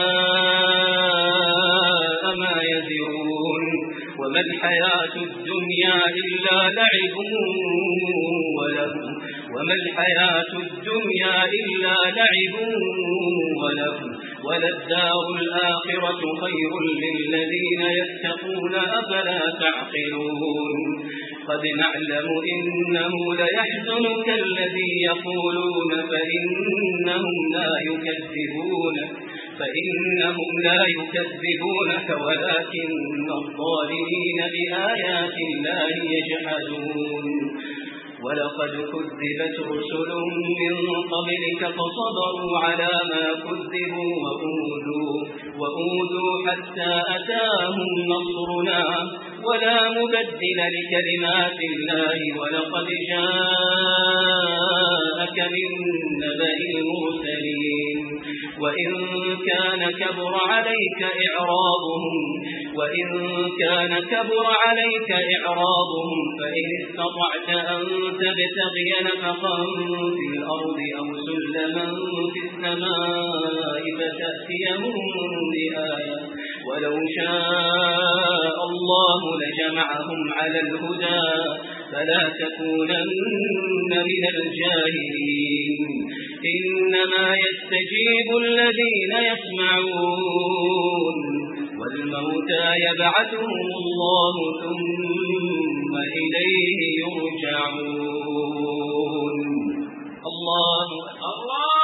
ساء ما يزرون وما الحياة الدنيا إلا لعب ولهو وما الحياة الدنيا إلا لعب ولهو وللدار الآخرة خير للذين يتقون أفلا تعقلون قد نعلم إنه ليحزنك الذي يقولون فإنهم لا يكذبون فإنهم لا يكذبونك ولكن الظالمين بآيات الله يجحدون ولقد كذبت رسل من قبلك فصبروا على ما كذبوا وأوذوا, وأوذوا حتى أتاهم نصرنا ولا مبدل لكلمات الله ولقد جاءك من نبأ المرسلين وإن كان كبر عليك إعراضهم وإن كان كبر عليك إعراضهم فإن استطعت أن تبتغي نفقا في الأرض أو سلما في السماء فتأتيهم بآية ولو شاء الله لجمعهم على الهدى فلا تكونن من الجاهلين إنما يستجيب الذين يسمعون والموتى يبعثهم الله ثم إليه يرجعون. الله الله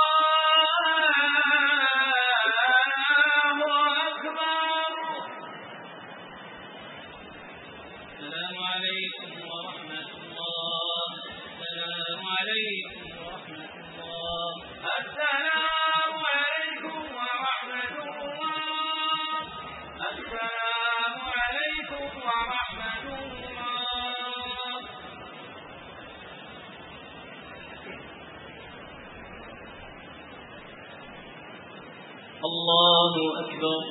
أكبر. السلام عليكم ورحمة الله. السلام عليكم ورحمة الله. السلام عليكم ورحمة الله. السلام عليكم ورحمة الله. الله أكبر.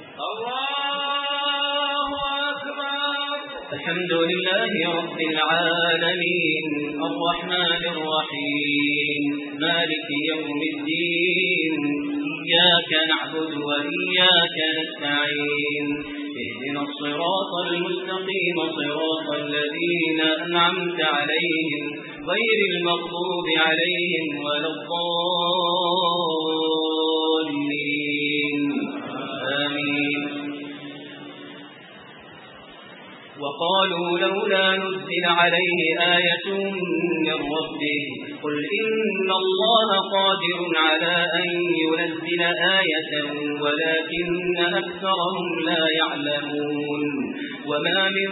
الله أكبر. الحمد لله رب العالمين الرحمن الرحيم مالك يوم الدين إياك نعبد وإياك نستعين اهدنا الصراط المستقيم صراط الذين أنعمت عليهم غير المغضوب عليهم ولا الضالين آمين. وقالوا لولا نزل عليه آية من ربه قل إن الله قادر على أن ينزل آية ولكن أكثرهم لا يعلمون. وما من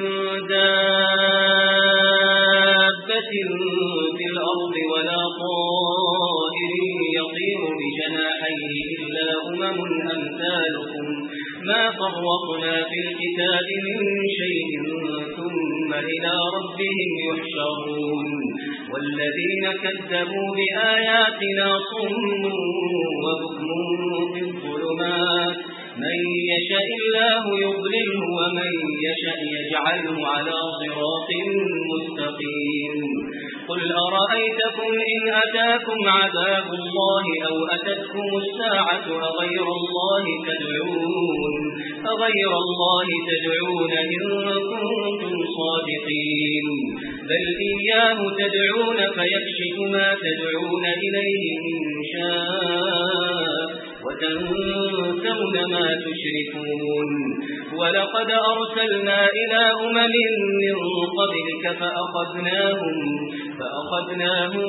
دابة في الأرض ولا طائر يطير بجناحيه إلا أمم أمثالكم ما فرطنا في الكتاب من شيء ثم إلى ربهم يحشرون. والذين كذبوا بآياتنا صم وبكم في الظلمات من يشاء الله يضلله ومن يشاء يجعله على صراط مستقيم. قل أرأيتكم إن أتاكم عذاب الله أو أتتكم الساعة أغير الله تدعون أغير الله تدعون إن كنتم صادقين بل إياه تدعون فيكشف ما تدعون إليه إن شاء وتنسون ما تشركون. ولقد أرسلنا إلى أمم من قبلك فأخذناهم فأخذناهم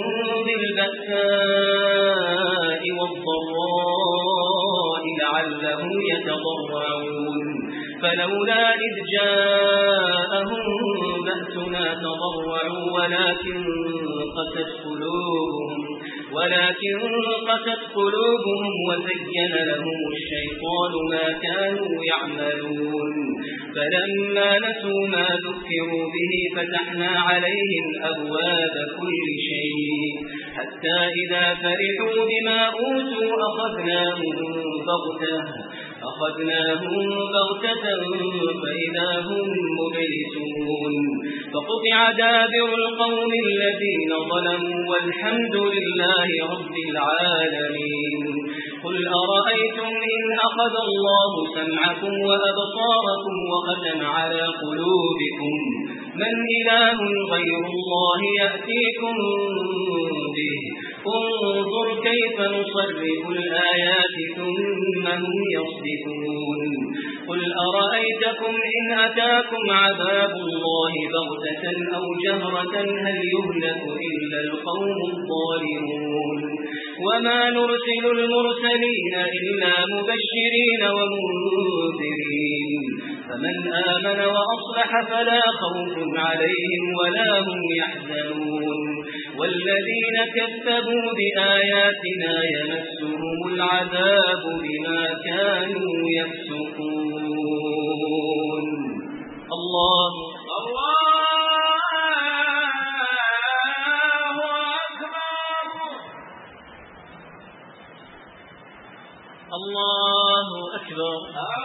بالبأساء والضراء لعلهم يتضرعون فلولا إذ جاءهم بأسنا تضرعوا ولكن قست قلوبهم ولكن قست قلوبهم وزين لهم الشيطان ما كانوا يعملون. فلما نسوا ما ذكروا به فتحنا عليهم أبواب كل شيء حتى إذا فرحوا بما أوتوا أخذناهم بغتة أخذناهم بغتة فإذا هم مبلسون. فقطع دابر القوم الذين ظلموا والحمد لله رب العالمين. قل أرأيتم إن أخذ الله سمعكم وأبصاركم وختم على قلوبكم من إله غير الله يأتيكم به انظر كيف نصرف الآيات ثم هم يصدفون. قل أرأيتكم إن أتاكم عذاب الله بغتة أو جهرة هل يهلك إلا القوم الظالمون. وما نرسل المرسلين إلا مبشرين ومنذرين فمن آمن وأصلح فلا خوف عليهم ولا هم يحزنون. والذين كذبوا بآياتنا يمسهم العذاب بما كانوا يفسقون. الله الله أكبر.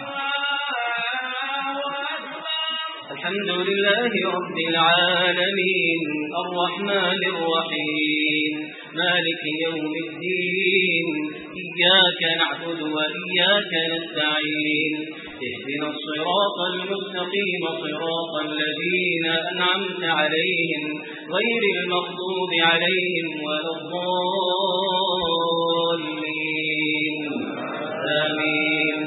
الحمد لله رب العالمين الرحمن الرحيم مالك يوم الدين إياك نعبد وإياك نستعين اهدنا الصراط المستقيم صراط الذين أنعمت عليهم غير المغضوب عليهم ولا الضالين آمين.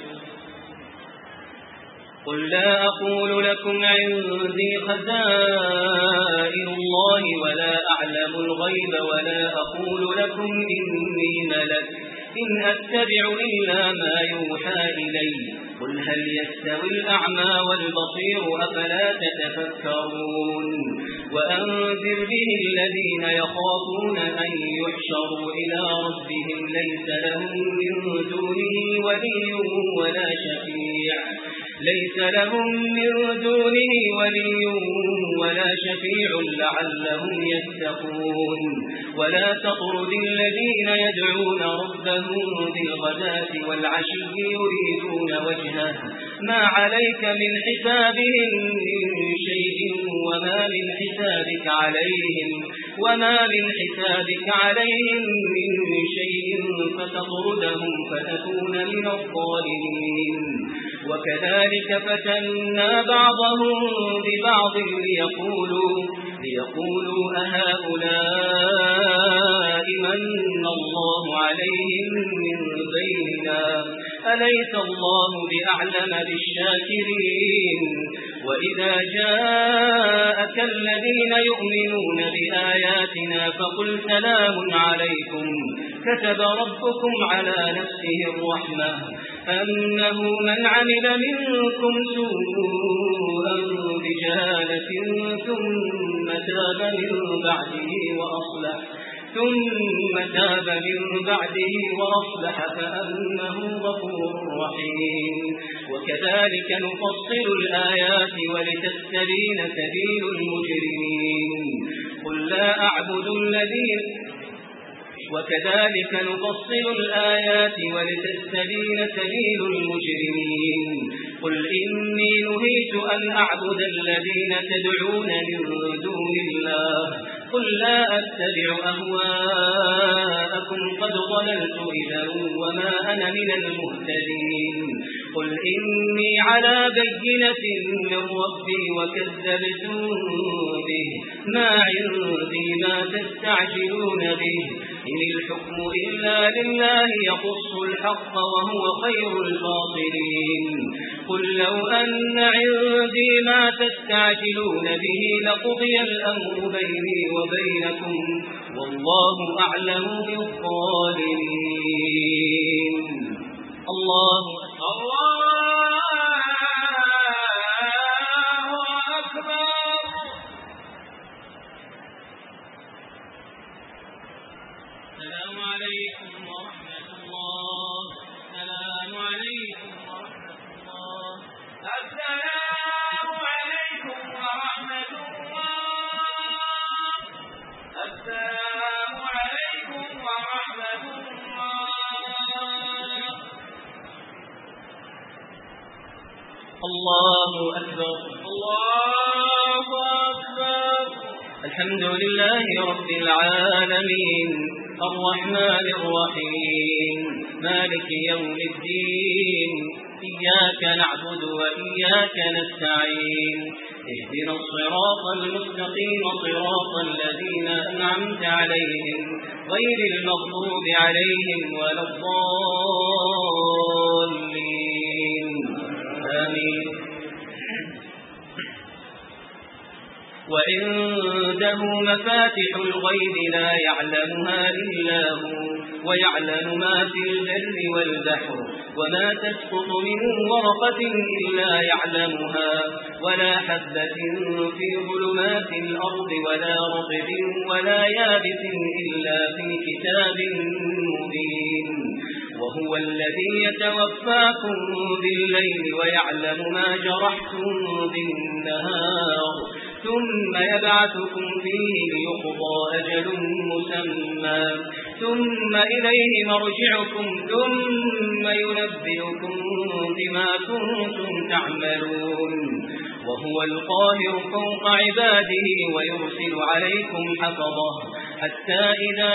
قل لا أقول لكم عندي خزائن الله ولا أعلم الغيب ولا أقول لكم إني ملك إن أتبع إلا ما يوحى إلي قل هل يستوي الأعمى والبصير أفلا تتفكرون. وأنذر به الذين يخافون أن يحشروا إلى ربهم ليس لهم من دونه ولي ولا شفيع ليس لهم من دونه ولي ولا شفيع لعلهم يتقون. ولا تطرد الذين يدعون ربهم بالغداة والعشي يريدون وجهه ما عليك من حسابهم من شيء وما من حسابك عليهم وما من حسابك عليهم من شيء فتطردهم فتكون من الظالمين. وكذلك فتنا بعضهم ببعض ليقولوا, ليقولوا أهؤلاء من الله عليهم من بيننا أليس الله بأعلم بالشاكرين. وإذا جاءك الذين يؤمنون بآياتنا فقل سلام عليكم كتب ربكم على نفسه الرحمة أنه من عمل منكم سوءا بجهالة ثم تاب من بعده وأصلح ثم تاب من بعده وأصلح فأنه غفور رحيم. وكذلك نفصل الآيات ولتستبين سبيل المجرمين. قل لا أعبد الذين وكذلك نفصل الآيات ولتستبين سبيل المجرمين. قل إني نهيت أن أعبد الذين تدعون من دون الله قل لا أتبع أهواءكم قد ضللت إذا وما أنا من المهتدين. قل إني على بينة من ربي وكذبتم به ما عندي ما تستعجلون به إن الحكم إلا لله يقص الحق وهو خير الفاصلين. قل لو أن عندي ما تستعجلون به لقضي الأمر بيني وبينكم والله أعلم بالظالمين. الله السلام عليكم ورحمة الله. السلام عليكم ورحمة الله. السلام عليكم ورحمة الله. السلام عليكم ورحمة الله. الله أكبر. الله أكبر. الحمد لله رب العالمين الرحمن الرحيم مالك يوم الدين إياك نعبد وإياك نستعين اهدنا الصراط المستقيم صراط الذين أنعمت عليهم غير المغضوب عليهم ولا الضالين آمين. وعنده مفاتح الغيب لا يعلمها إلا هو ويعلم ما في البر والبحر وما تسقط من ورقة إلا يعلمها ولا حبة في ظلمات في الأرض ولا رطب ولا يابس إلا في كتاب مبين وهو الذي يتوفاكم بالليل ويعلم ما جرحتم بالنهار ثم يبعثكم فيه ليقضى أجل مسمى ثم إليه مرجعكم ثم ينبئكم بما كنتم تعملون وهو القاهر فوق عباده ويرسل عليكم حفظه حتى إذا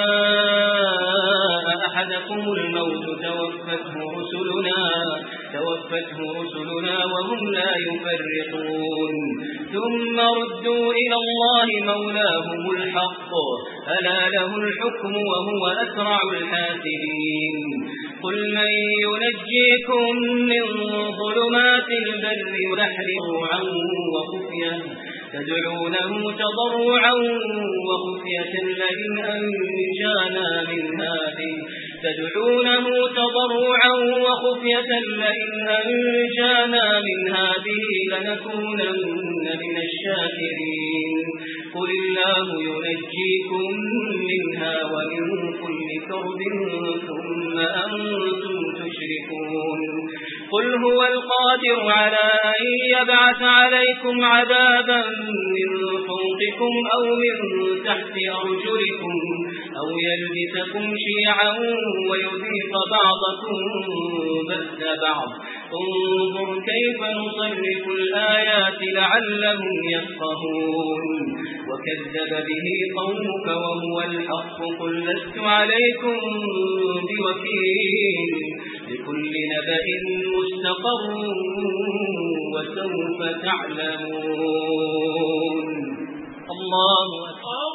جاء أحدكم الموت توفته رسلنا توفته رسلنا وهم لا يفرطون ثم ردوا إلى الله مولاهم الحق ألا له الحكم وهو أسرع الحاسبين قل من ينجيكم من ظلمات البر والبحر طوعا وخفية تدعونه تضرعا وخفية لئن أنجانا من هذه تدعونه تضرعا وخفية لئن أنجانا من هذه لنكونن من الشاكرين قل الله ينجيكم منها ومن كل كرب ثم أنتم تشركون قل هو القادر على أن يبعث عليكم عذابا من فوقكم أو من تحت أرجلكم أو يلبسكم شيعا ويذيق بعضكم بأس بعض انظر كيف نصرف الآيات لعلهم يفقهون وكذب به قومك وهو الحق قل لست عليكم بوكيل لكل نبأ مستقر وسوف تعلمون الله أكبر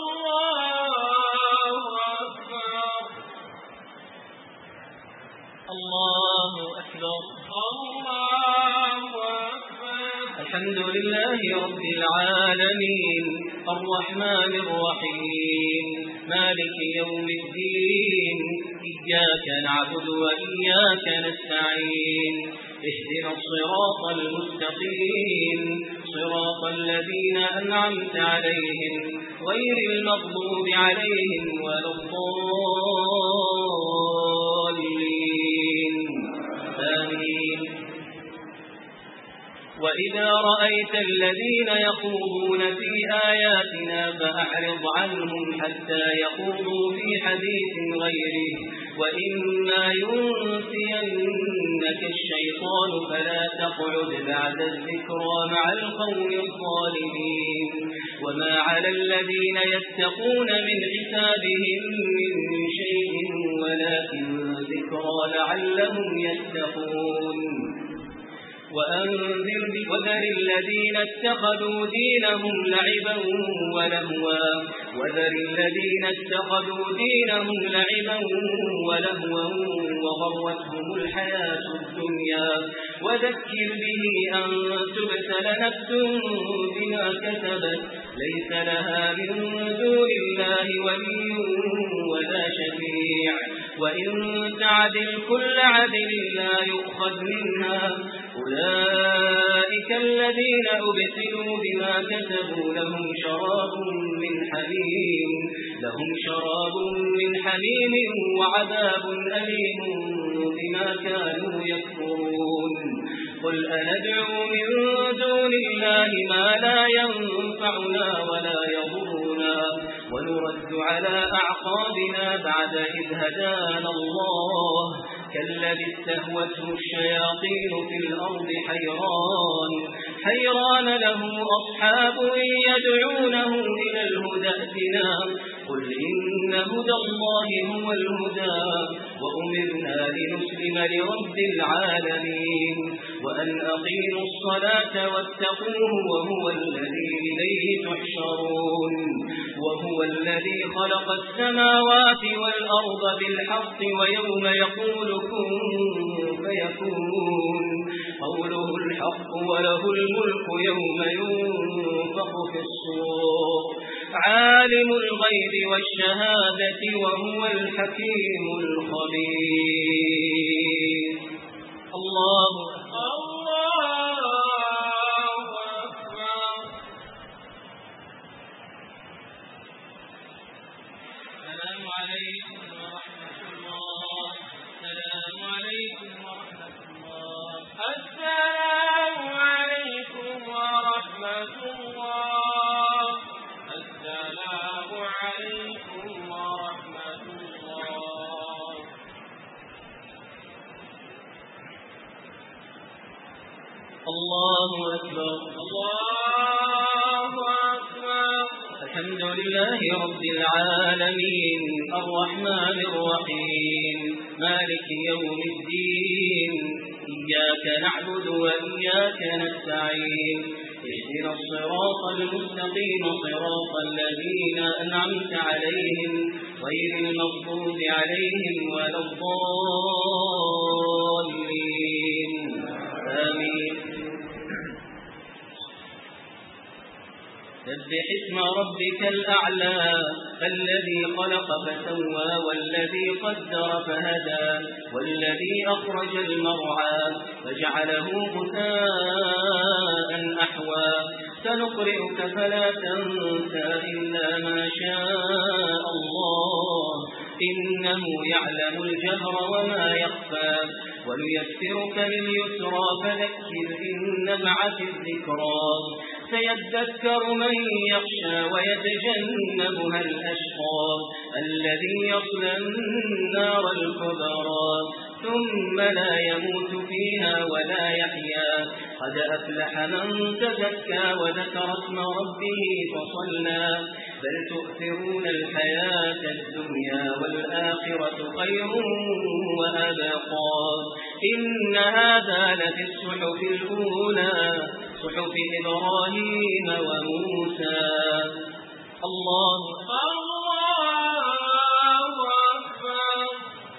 الله أكبر الله أكبر الحمد لله رب العالمين الرحمن الرحيم مالك يوم الدين إياك نعبد وإياك نستعين اهدنا الصراط المستقيم صراط الذين أنعمت عليهم غير المغضوب عليهم ولا الضالين آمين وإذا رأيت الذين يخوضون في آياتنا فأعرض عنهم حتى يخوضوا في حديث غيره وإما ينسينك الشيطان فلا تقعد بعد الذكرى مع القوم الظالمين وما على الذين يتقون من حسابهم من شيء ولكن ذكرى لعلهم يتقون وأنذر وذر الذين اتخذوا دينهم لعبا ولهوا وذر الذين اتخذوا دينهم لعبا ولهوا وغرتهم الحياة الدنيا وذكر به أن تبتل نفس بما كسبت ليس لها من دون الله ولي ولا شفيع وإن تعدل كل عدل لا يؤخذ منها أولئك الذين أبتلوا بما كسبوا لهم شراب من حميم لهم شراب من حميم وعذاب أليم بما كانوا يكفرون قل أندعو من دون الله ما لا ينفعنا ولا يضرنا ونرد على أعقابنا بعد إذ هدانا الله كالذي استهوته الشياطين في الأرض حيران حيران له أصحاب يدعونه إلى الهدى ائتنا قل إن هدى الله هو الهدى وأمرنا لنسلم لرب العالمين وأن أقيموا الصلاة واتقوه وهو الذي إليه تحشرون وهو الذي خلق السماوات والأرض بالحق ويوم يقول كن فيكون قوله الحق وله الملك يوم ينفخ في الصور عالم الغيب والشهادة وهو الحكيم الخبير الله الله أكبر عليكم ورحمة الله. السلام عليكم ورحمة الله. السلام عليكم ورحمة الله. السلام عليكم ورحمة الله. الله أكبر. الله أكبر. الحمد لله رب العالمين الرحمن الرحيم مالك يوم الدين إياك نعبد وإياك نستعين اهدنا الصراط المستقيم صراط الذين أنعمت عليهم غير المغضوب عليهم ولا الضالين آمين. سبح اسم ربك الأعلى الذي خلق فسوى والذي قدر فهدى والذي أخرج المرعى فجعله غثاء أحوى سنقرئك فلا تنسى إلا ما شاء الله إنه يعلم الجهر وما يخفى ونيسرك لليسرى فذكر إن نفعت الذكرى سيذكر من يخشى ويتجنبها الأشقى الذي يصلى النار الكبرى ثم لا يموت فيها ولا يحيا قد أفلح من تزكى وذكر اسم ربه فصلى بل تؤثرون الحياة الدنيا والآخرة خير وأبقى إن هذا لفي الصحف الأولى صحف إبراهيم وموسى. الله الله أكبر.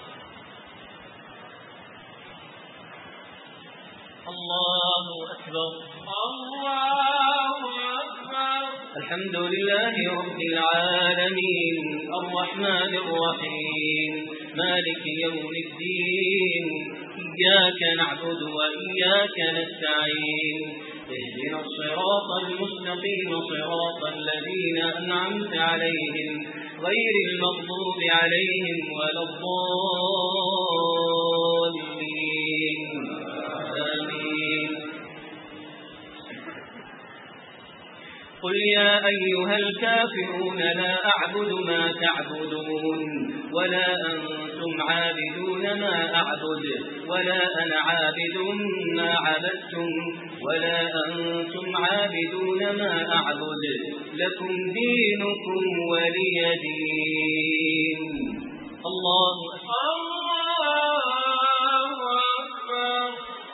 الله أكبر. الله أكبر. الحمد لله رب العالمين الرحمن الرحيم مالك يوم الدين إياك نعبد وإياك نستعين اهدنا الصراط المستقيم صراط الذين أنعمت عليهم غير المغضوب عليهم ولا الضالين آمين. قل يا أيها الكافرون لا أعبد ما تعبدون ولا أنتم عابدون ما أعبد ولا أنا عابد ما عبدتم ولا أنتم عابدون ما أعبد لكم دينكم ولي دين. الله الله أكبر.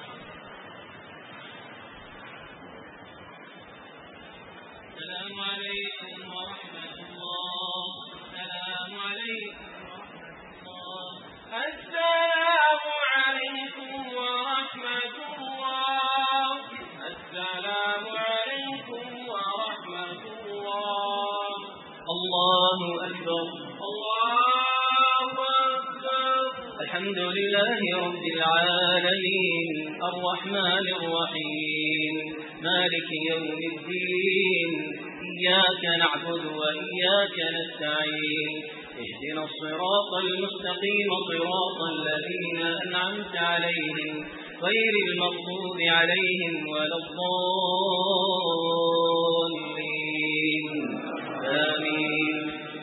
السلام عليكم ورحمة الله. السلام عليكم ورحمة الله. السلام عليكم ورحمة الله. السلام عليكم ورحمة الله. الله أكبر. الله أكبر. الحمد لله رب العالمين الرحمن الرحيم مالك يوم الدين إياك نعبد وإياك نستعين اهدنا الصراط المستقيم صراط الذين أنعمت عليهم غير المغضوب عليهم ولا الضالين آمين.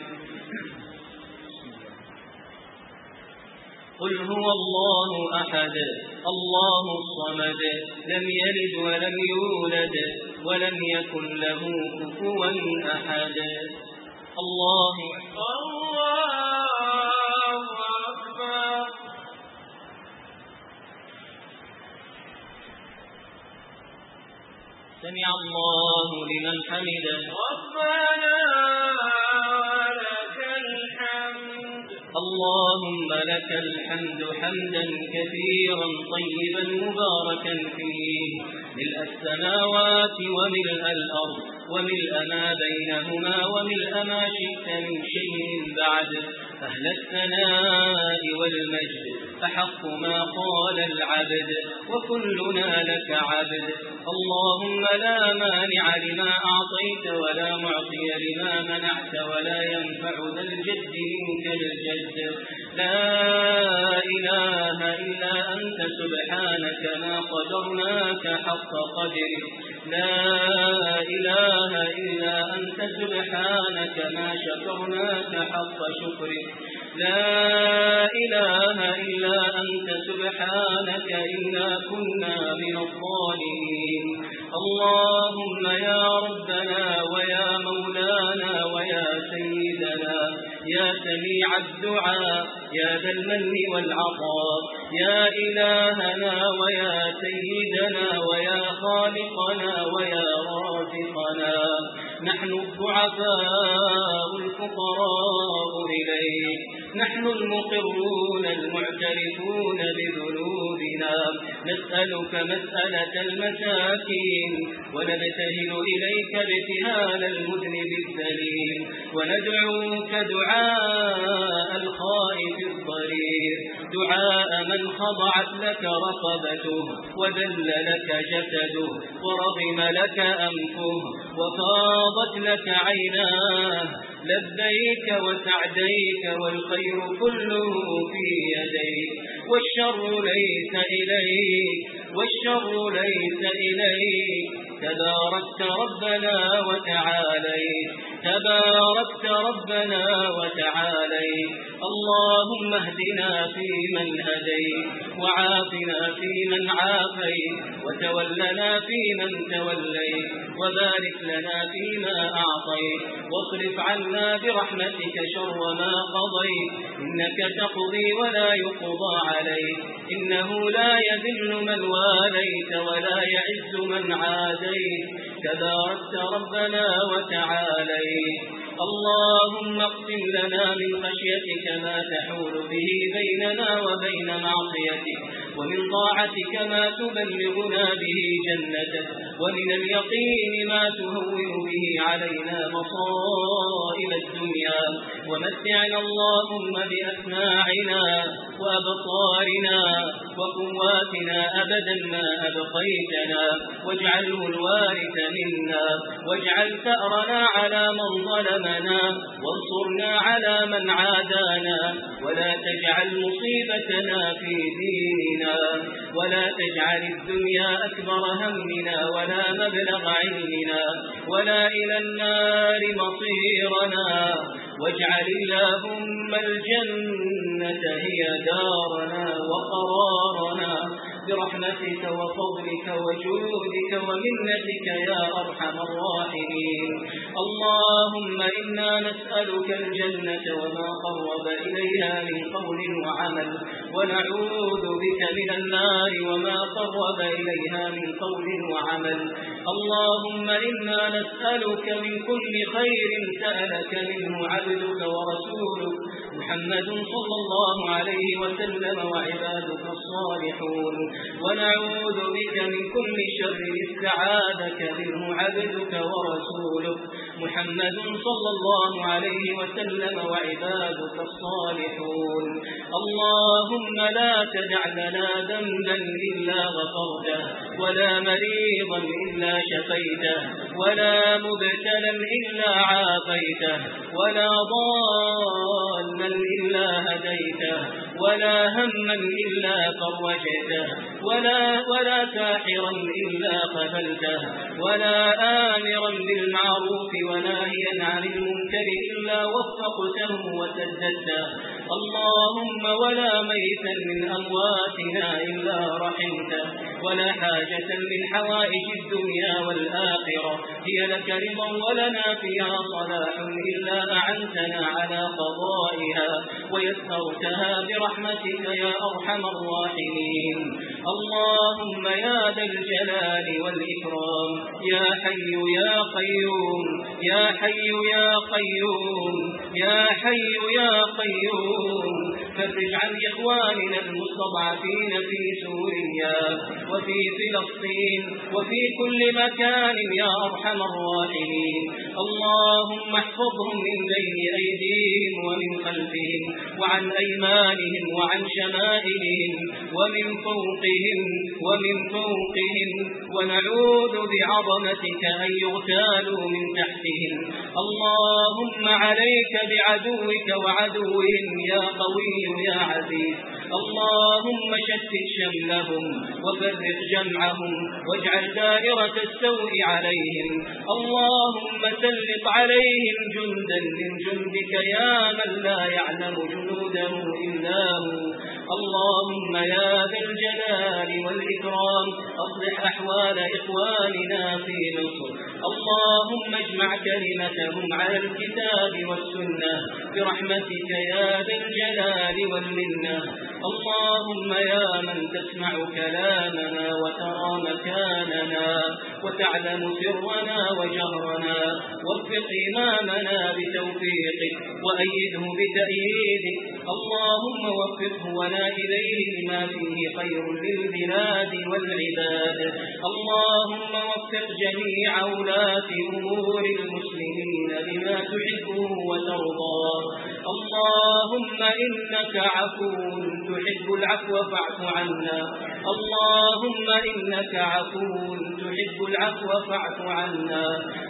قل هو الله أحد الله الصمد لم يلد ولم يولد ولم يكن له كفوا أحد. الله الله أكبر. سمع الله لمن حمده. ربنا لك الحمد. اللهم لك الحمد حمدا كثيرا طيبا مباركا فيه ملء السماوات وملء الأرض وملء ما بينهما وملء ما شئت من شيء بعد أهل الثناء والمجد أحق ما قال العبد وكلنا لك عبد. اللهم لا مانع لما أعطيت ولا معطي لما منعت ولا ينفع ذا الجد منك الجد. لا إله إلا أنت سبحانك ما قدرناك حق قدرك. لا إله إلا أنت سبحانك ما شكرناك حق شكرك. لا إله إلا أنت سبحانك إنا كنا من الظالمين. اللهم يا ربنا ويا مولانا ويا سيدنا يا سميع الدعاء يا ذا المن والعطاء يا إلهنا ويا سيدنا ويا خالقنا ويا رازقنا، نحن الضعفاء الفقراء إليك، نحن المقرون المعترفون بذنوبنا، نسألك مسألة المساكين ونبتهل إليك ابتهال المذنب الذليل، وندعوك دعاء الخائف الضرير، دعاء من خضعت لك رقبته وذل لك جسده ورغم لك أنفه وفاضت لك عيناه، لبيك وسعديك والخير كله في يديك، والشر ليس إليك والشر ليس إليك. تباركت ربنا وتعاليت تباركت ربنا وتعاليت. اللهم اهدنا فيمن هديت وعافنا فيمن عافيت وتولنا فيمن توليت وبارك لنا فيما أعطيت واصرف عنا برحمتك شر ما قضيت. إنك تقضي ولا يقضى عليك، إنه لا يذل من واليت ولا يعز من عاديت. تباركت ربنا وتعاليت. اللهم اقسم لنا من خشيتك ما تحول به بيننا وبين معصيتك، ومن طاعتك ما تبلغنا به جنتك، ومن اليقين ما تهون به علينا مصائب الدنيا، ومتعنا اللهم بأسماعنا وأبصارنا وقواتنا أبدا ما أبقيتنا، واجعله الوارث منا، واجعل ثأرنا على من ظلمنا، وانصرنا على من عادانا، ولا تجعل مصيبتنا في ديننا، ولا تجعل الدنيا أكبر همنا ولا مبلغ علمنا ولا إلى النار مصيرنا، واجعل اللهم الجنة هي دارنا وقرارنا برحمتك وفضلك وجودك ومنتك يا أرحم الراحمين. اللهم إنا نسألك الجنة وما قرب إليها من قول وعمل، ونعوذ بك من النار وما قرب إليها من قول وعمل. اللهم إنا نسألك من كل خير سألك منه عبدك ورسولك محمد صلى الله عليه وسلم وعبادك الصالحون، ونعوذ بك من كل شر استعاذك منه عبدك ورسولك محمد صلى الله عليه وسلم وعبادك الصالحون. اللهم لا تدع لنا ذنبا إلا غفرته، ولا مريضا إلا شفيته، ولا مبتلا إلا عافيته، ولا ضالا إلا هديته، ولا هما إلا فرجته، ولا, ولا ساحرا إلا قبلته، ولا آمرا بالمعروف وناهيا عن المنكر إلا وفقته وسددته. اللهم ولا ميتا من أمواتنا إلا رحمته، ولا حاجة من حوائج الدنيا والآخرة هي لك رضا ولنا فيها صلاح إلا أعنتنا على قضائها ويسرتها برحمتك يا أرحم الراحمين. اللهم يا ذا الجلال والإكرام يا حي يا قيوم يا حي يا قيوم يا حي يا قيوم فرج عن إخواننا المستضعفين في سوريا وفي فلسطين وفي كل مكان يا أرحم الراحمين. اللهم احفظهم من بين أيديهم ومن خلفهم وعن أيمانهم وعن شمائلهم ومن فوقهم ومن فوقهم ونعوذ بعظمتك أن يغتالوا من تحتهم. اللهم عليك بعدوك وعدوهم يا قوي يا عزيز. اللهم شتت شملهم وفرق جمعهم واجعل دائرة السوء عليهم. اللهم سلط عليهم جندا من جندك يا من لا يعلم جنوده إلا هو. اللهم يا ذا الجلال والإكرام أصلح أحوال إخواننا في مصر. اللهم اجمع كلمتهم على الكتاب والسنة برحمتك يا ذا الجلال والمنة. اللهم يا من تسمع كلامنا وترى مكاننا وتعلم سرنا وجهرنا وفق إمامنا بتوفيقك وأيده بتأييدك. اللهم وفقه ولا إليه لما فيه خير للبلاد والعباد. اللهم وفق جميع ولاة أمور المسلمين لما تحبه وترضاه. اللهم إنك عفو تحب العفو فاعف عنا. اللهم إنك عفو تحب العفو فاعف عنا.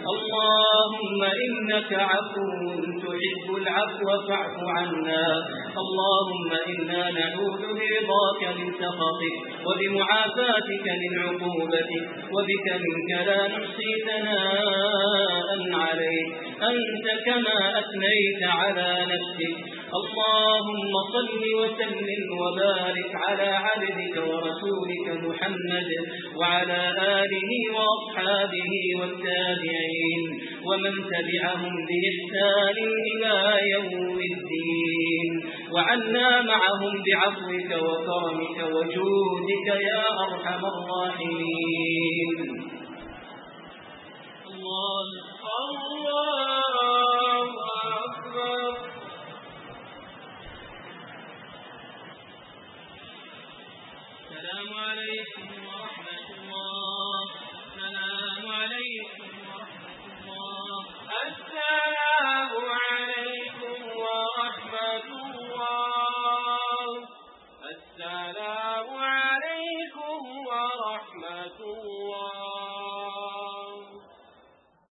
اللهم إنك عفو تحب العفو فاعف عنا. اللهم إنا نعوذ برضاك من سخطك وبمعافاتك من عقوبتك وبك منك لا نحصي ثناء عليك أنت كما أثنيت على نفسك. اللهم صل وسلم وبارك على عبدك ورسولك محمد وعلى آله وأصحابه والتابعين ومن تبعهم بإحسان إلى يوم الدين وعنا معهم بعفوك وكرمك وجودك يا أرحم الراحمين. الله الله أكبر. السلام عليكم ورحمة الله. السلام عليكم ورحمة الله.